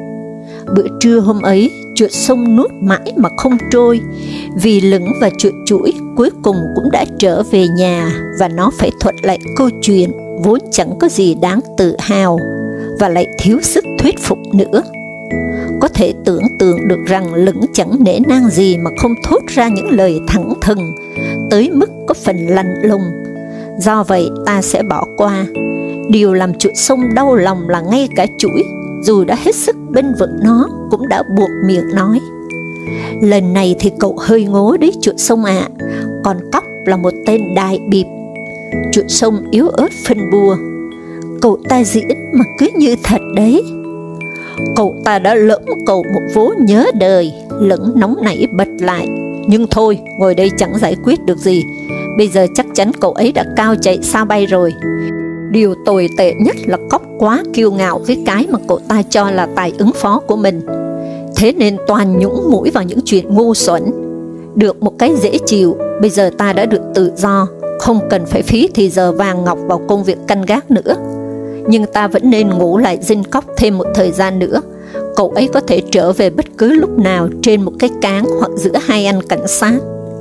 Bữa trưa hôm ấy, chuột sông nuốt mãi mà không trôi, vì lửng và chuột chuỗi cuối cùng cũng đã trở về nhà, và nó phải thuật lại câu chuyện vốn chẳng có gì đáng tự hào và lại thiếu sức thuyết phục nữa. Có thể tưởng tượng được rằng lửng chẳng nể nang gì mà không thốt ra những lời thẳng thừng, tới mức có phần lạnh lùng. Do vậy ta sẽ bỏ qua. Điều làm chuột sông đau lòng là ngay cả chuỗi, dù đã hết sức bênh vực nó, cũng đã buộc miệng nói. Lần này thì cậu hơi ngố đấy chuột sông ạ, à, còn Cóc là một tên đại bịp. Chuột sông yếu ớt phân bua. Cậu ta diễn mà cứ như thật đấy. Cậu ta đã lỡ cậu một vố nhớ đời. Lửng nóng nảy bật lại. Nhưng thôi, ngồi đây chẳng giải quyết được gì. Bây giờ chắc chắn cậu ấy đã cao chạy xa bay rồi. Điều tồi tệ nhất là Cóc quá kiêu ngạo với cái mà cậu ta cho là tài ứng phó của mình, thế nên toàn nhũng mũi vào những chuyện ngu xuẩn. Được một cái dễ chịu, bây giờ ta đã được tự do, không cần phải phí thì giờ vàng ngọc vào công việc canh gác nữa. Nhưng ta vẫn nên ngủ lại dinh Cóc thêm một thời gian nữa. Cậu ấy có thể trở về bất cứ lúc nào trên một cái cáng hoặc giữa hai anh cảnh sát.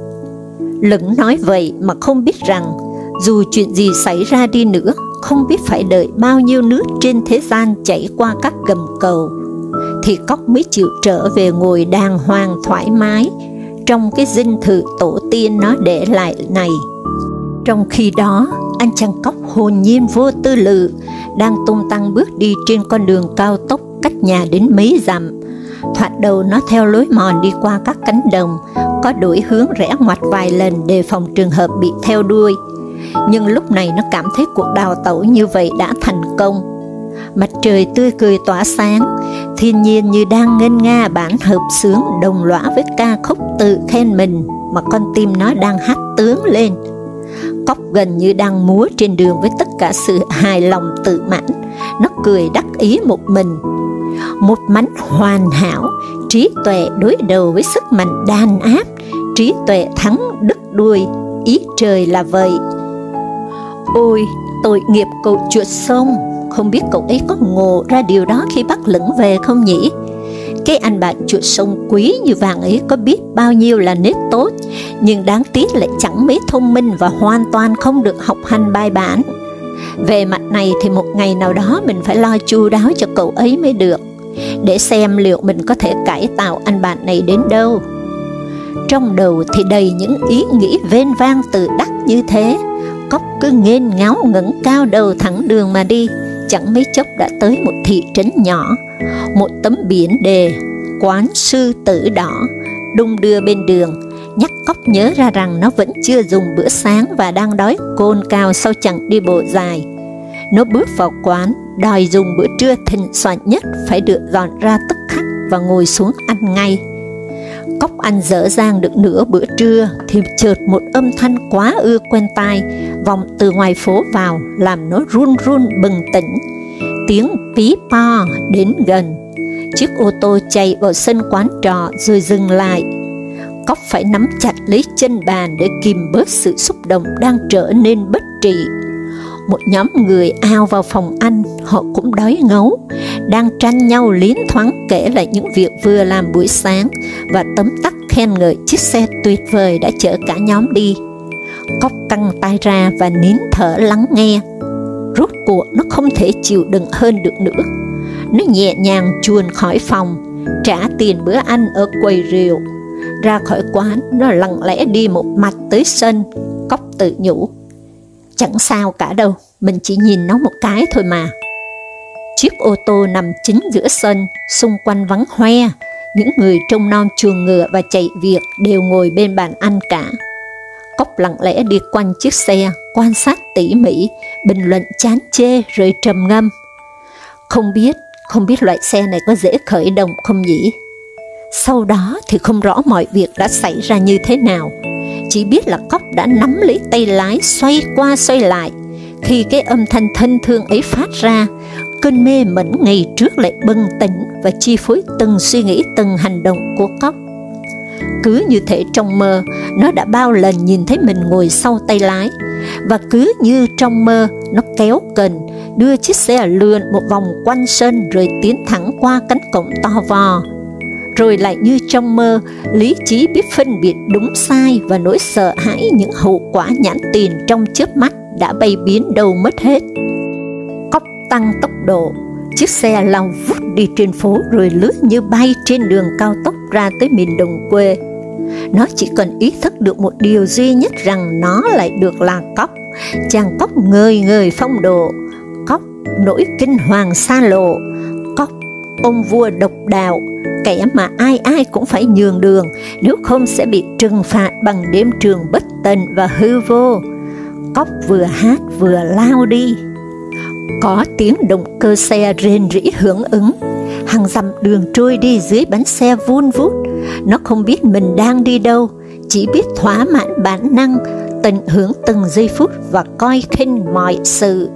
Lửng nói vậy mà không biết rằng dù chuyện gì xảy ra đi nữa, không biết phải đợi bao nhiêu nước trên thế gian chảy qua các gầm cầu, thì Cóc mới chịu trở về ngồi đàng hoàng thoải mái trong cái dinh thự tổ tiên nó để lại này. Trong khi đó, anh chàng Cóc hồn nhiên vô tư lự, đang tung tăng bước đi trên con đường cao tốc cách nhà đến mấy dặm, Thoạt đầu nó theo lối mòn đi qua các cánh đồng, có đổi hướng rẽ ngoặt vài lần đề phòng trường hợp bị theo đuôi. Nhưng lúc này nó cảm thấy cuộc đào tẩu như vậy đã thành công. Mặt trời tươi cười tỏa sáng, thiên nhiên như đang ngân nga bản hợp xướng đồng lõa với ca khúc tự khen mình mà con tim nó đang hát tướng lên. Cóc gần như đang múa trên đường với tất cả sự hài lòng tự mãn, nó cười đắc ý một mình. Một mảnh hoàn hảo, trí tuệ đối đầu với sức mạnh đàn áp, trí tuệ thắng đứt đuôi, ý trời là vậy. Ôi, tội nghiệp cậu chuột sông, không biết cậu ấy có ngộ ra điều đó khi bắt lửng về không nhỉ? Cái anh bạn chuột sông quý như vàng ấy có biết bao nhiêu là nết tốt, nhưng đáng tiếc lại chẳng mấy thông minh và hoàn toàn không được học hành bài bản. Về mặt này thì một ngày nào đó mình phải lo chu đáo cho cậu ấy mới được, để xem liệu mình có thể cải tạo anh bạn này đến đâu. Trong đầu thì đầy những ý nghĩ vên vang tự đắc như thế. Cóc cứ nghênh ngáo ngẩng cao đầu thẳng đường mà đi. Chẳng mấy chốc đã tới một thị trấn nhỏ. Một tấm biển đề quán sư tử đỏ đung đưa bên đường, nhắc Cóc nhớ ra rằng nó vẫn chưa dùng bữa sáng và đang đói cồn cào sau chặng đi bộ dài. Nó bước vào quán, đòi dùng bữa trưa thịnh soạn nhất phải được dọn ra tức khắc và ngồi xuống ăn ngay. Cóc ăn dở dang được nửa bữa trưa thì chợt một âm thanh quá ư quen tai vọng từ ngoài phố vào, làm nó run run bừng tỉnh. Tiếng pí po đến gần, chiếc ô tô chạy vào sân quán trọ rồi dừng lại. Cóc phải nắm chặt lấy chân bàn để kìm bớt sự xúc động đang trở nên bất trị. Một nhóm người ao vào phòng ăn, họ cũng đói ngấu, đang tranh nhau liến thoáng kể lại những việc vừa làm buổi sáng và tấm tắc khen ngợi chiếc xe tuyệt vời đã chở cả nhóm đi. Cóc căng tai ra và nín thở lắng nghe. Rốt cuộc nó không thể chịu đựng hơn được nữa. Nó nhẹ nhàng chuồn khỏi phòng, trả tiền bữa ăn ở quầy rượu. Ra khỏi quán, nó lặng lẽ đi một mạch tới sân. Cóc tự nhủ, chẳng sao cả đâu, mình chỉ nhìn nó một cái thôi mà. Chiếc ô tô nằm chính giữa sân, xung quanh vắng hoe, những người trông nom chuồng ngựa và chạy việc đều ngồi bên bàn ăn cả. Cóc lặng lẽ đi quanh chiếc xe, quan sát tỉ mỉ, bình luận chán chê rồi trầm ngâm. Không biết, không biết loại xe này có dễ khởi động không nhỉ? Sau đó thì không rõ mọi việc đã xảy ra như thế nào. Chỉ biết là Cóc đã nắm lấy tay lái xoay qua xoay lại. Khi cái âm thanh thân thương ấy phát ra, cơn mê mẩn ngày trước lại bừng tỉnh và chi phối từng suy nghĩ, từng hành động của Cóc. Cứ như thể trong mơ, nó đã bao lần nhìn thấy mình ngồi sau tay lái. Và cứ như trong mơ, nó kéo cần, đưa chiếc xe lượn một vòng quanh sân rồi tiến thẳng qua cánh cổng to vò. Rồi lại như trong mơ, lý trí biết phân biệt đúng sai và nỗi sợ hãi những hậu quả nhãn tiền trong chớp mắt đã bay biến đâu mất hết. Cóc tăng tốc độ, chiếc xe lao vút đi trên phố rồi lướt như bay trên đường cao tốc ra tới miền đồng quê. Nó chỉ cần ý thức được một điều duy nhất rằng nó lại được là Cóc, chàng Cóc ngời ngời phong độ, Cóc nỗi kinh hoàng xa lộ, Cóc ông vua độc đạo, kẻ mà ai ai cũng phải nhường đường, nếu không sẽ bị trừng phạt bằng đêm trường bất tận và hư vô. Cóc vừa hát vừa lao đi. Có tiếng động cơ xe rền rĩ hưởng ứng, hàng dặm đường trôi đi dưới bánh xe vun vút. Nó không biết mình đang đi đâu, chỉ biết thỏa mãn bản năng, tận hưởng từng giây phút và coi khinh mọi sự.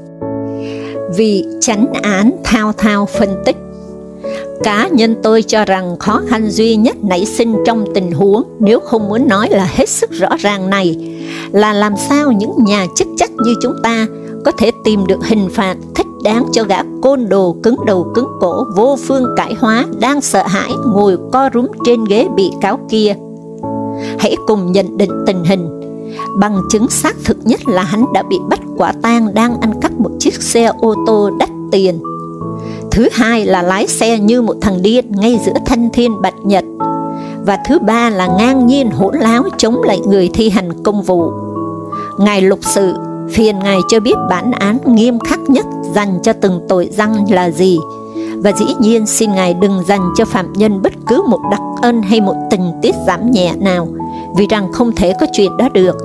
Vị chánh án thao thao phân tích. Cá nhân tôi cho rằng khó khăn duy nhất nảy sinh trong tình huống, nếu không muốn nói là hết sức rõ ràng này, là làm sao những nhà chức trách như chúng ta có thể tìm được hình phạt thích đáng cho gã côn đồ cứng đầu cứng cổ vô phương cải hóa đang sợ hãi ngồi co rúm trên ghế bị cáo kia. Hãy cùng nhận định tình hình. Bằng chứng xác thực nhất là hắn đã bị bắt quả tang đang ăn cắp một chiếc xe ô tô đắt tiền. Thứ hai là lái xe như một thằng điên ngay giữa thanh thiên bạch nhật. Và thứ ba là ngang nhiên hỗn láo chống lại người thi hành công vụ. Ngài lục sự, phiền ngài cho biết bản án nghiêm khắc nhất dành cho từng tội danh là gì, Và dĩ nhiên xin Ngài đừng dành cho phạm nhân bất cứ một đặc ân hay một tình tiết giảm nhẹ nào, vì rằng không thể có chuyện đó được.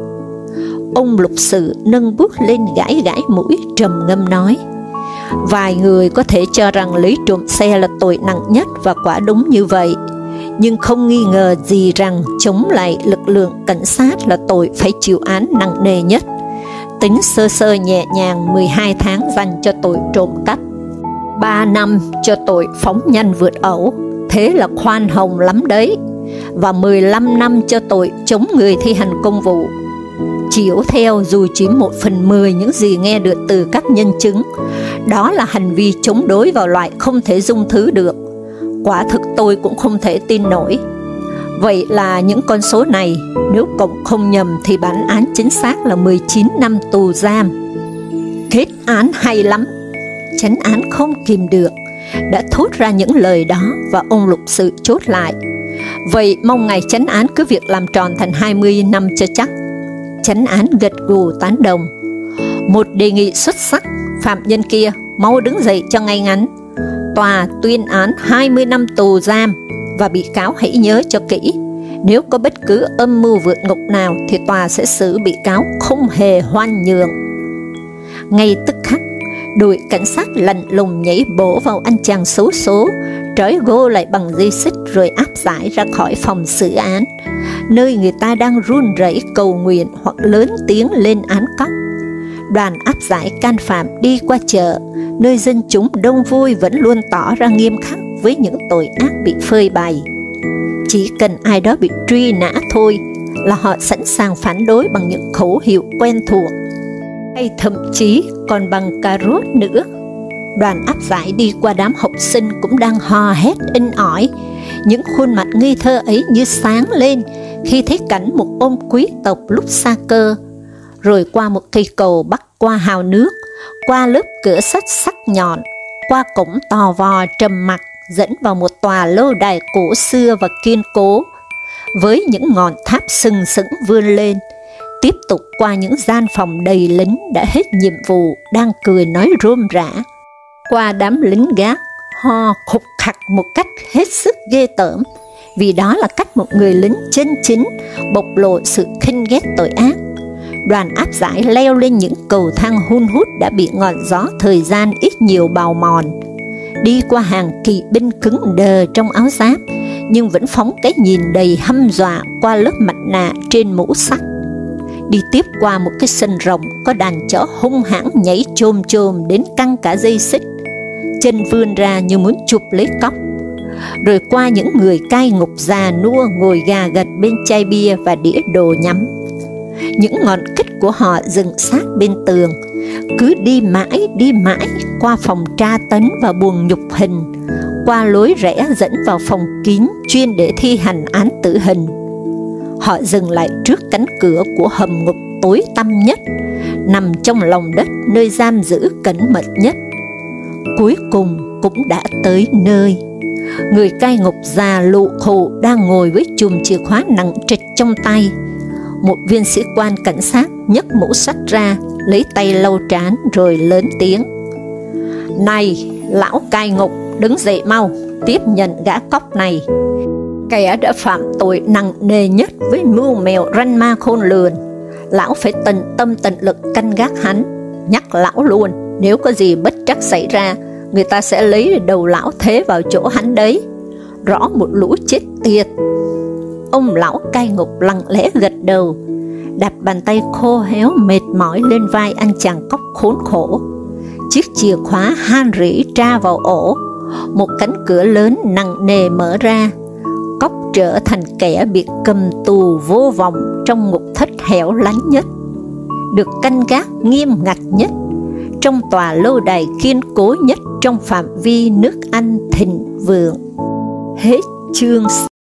Ông lục sự nâng bút lên gãi gãi mũi, trầm ngâm nói: Vài người có thể cho rằng lấy trộm xe là tội nặng nhất, và quả đúng như vậy. Nhưng không nghi ngờ gì rằng chống lại lực lượng cảnh sát là tội phải chịu án nặng nề nhất. Tính sơ sơ nhẹ nhàng mười hai tháng dành cho tội trộm cắp, ba năm cho tội phóng nhanh vượt ẩu, thế là khoan hồng lắm đấy. Và mười lăm năm cho tội chống người thi hành công vụ. Chiếu theo dù chỉ một phần mười những gì nghe được từ các nhân chứng, đó là hành vi chống đối vào loại không thể dung thứ được. Quả thực tôi cũng không thể tin nổi. Vậy là những con số này, nếu cộng không nhầm thì bản án chính xác là mười chín năm tù giam. Kết án hay lắm. Chánh án không kìm được, đã thốt ra những lời đó, và ông lục sự chốt lại: Vậy mong ngài chánh án cứ việc làm tròn thành hai mươi năm cho chắc. Chánh án gật gù tán đồng: Một đề nghị xuất sắc, phạm nhân kia mau đứng dậy cho ngay ngắn. Tòa tuyên án hai mươi năm tù giam, và bị cáo hãy nhớ cho kỹ, nếu có bất cứ âm mưu vượt ngục nào thì tòa sẽ xử bị cáo không hề hoan nhượng. Ngay tức khắc, đội cảnh sát lạnh lùng nhảy bổ vào anh chàng xấu số, trói gô lại bằng dây xích rồi áp giải ra khỏi phòng xử án, nơi người ta đang run rẩy cầu nguyện hoặc lớn tiếng lên án cóc. Đoàn áp giải can phạm đi qua chợ, nơi dân chúng đông vui vẫn luôn tỏ ra nghiêm khắc với những tội ác bị phơi bày. Chỉ cần ai đó bị truy nã thôi là họ sẵn sàng phản đối bằng những khẩu hiệu quen thuộc, hay thậm chí còn bằng cà rốt nữa. Đoàn áp giải đi qua đám học sinh cũng đang hò hét inh ỏi, những khuôn mặt ngây thơ ấy như sáng lên khi thấy cảnh một ông quý tộc lúc xa cơ, rồi qua một cây cầu bắc qua hào nước, qua lớp cửa sắt sắc nhọn, qua cổng tò vò trầm mặc dẫn vào một tòa lâu đài cổ xưa và kiên cố, với những ngọn tháp sừng sững vươn lên, tiếp tục qua những gian phòng đầy lính đã hết nhiệm vụ đang cười nói rôm rã, qua đám lính gác ho khục khặc một cách hết sức ghê tởm, vì đó là cách một người lính chân chính bộc lộ sự khinh ghét tội ác. Đoàn áp giải leo lên những cầu thang hun hút đã bị ngọn gió thời gian ít nhiều bào mòn, đi qua hàng kỵ binh cứng đờ trong áo giáp, nhưng vẫn phóng cái nhìn đầy hăm dọa qua lớp mặt nạ trên mũ sắt, đi tiếp qua một cái sân rộng có đàn chó hung hãng nhảy chồm chồm đến căng cả dây xích, chân vươn ra như muốn chụp lấy cóc, rồi qua những người cai ngục già nua ngồi gà gật bên chai bia và đĩa đồ nhắm. Những ngọn kích của họ dừng sát bên tường, cứ đi mãi đi mãi qua phòng tra tấn và buồng nhục hình, qua lối rẽ dẫn vào phòng kín chuyên để thi hành án tử hình. Họ dừng lại trước cánh cửa của hầm ngục tối tăm nhất, nằm trong lòng đất nơi giam giữ cẩn mật nhất. Cuối cùng cũng đã tới nơi. Người cai ngục già lụ khụ đang ngồi với chùm chìa khóa nặng trịch trong tay. Một viên sĩ quan cảnh sát nhấc mũ sắt ra, lấy tay lau trán rồi lớn tiếng: Này, lão cai ngục, đứng dậy mau, tiếp nhận gã cóc này. Kẻ đã phạm tội nặng nề nhất với mưu mèo ranh ma khôn lường. Lão phải tận tâm tận lực canh gác hắn. Nhắc lão luôn, nếu có gì bất trắc xảy ra, người ta sẽ lấy đầu lão thế vào chỗ hắn đấy. Rõ một lũ chết tiệt. Ông lão cai ngục lặng lẽ gật đầu, đặt bàn tay khô héo mệt mỏi lên vai anh chàng cóc khốn khổ. Chiếc chìa khóa han rỉ tra vào ổ, một cánh cửa lớn nặng nề mở ra. Cóc trở thành kẻ bị cầm tù vô vọng trong ngục thất hẻo lánh nhất, được canh gác nghiêm ngặt nhất, trong tòa lâu đài kiên cố nhất trong phạm vi nước Anh thịnh vượng. Hết chương.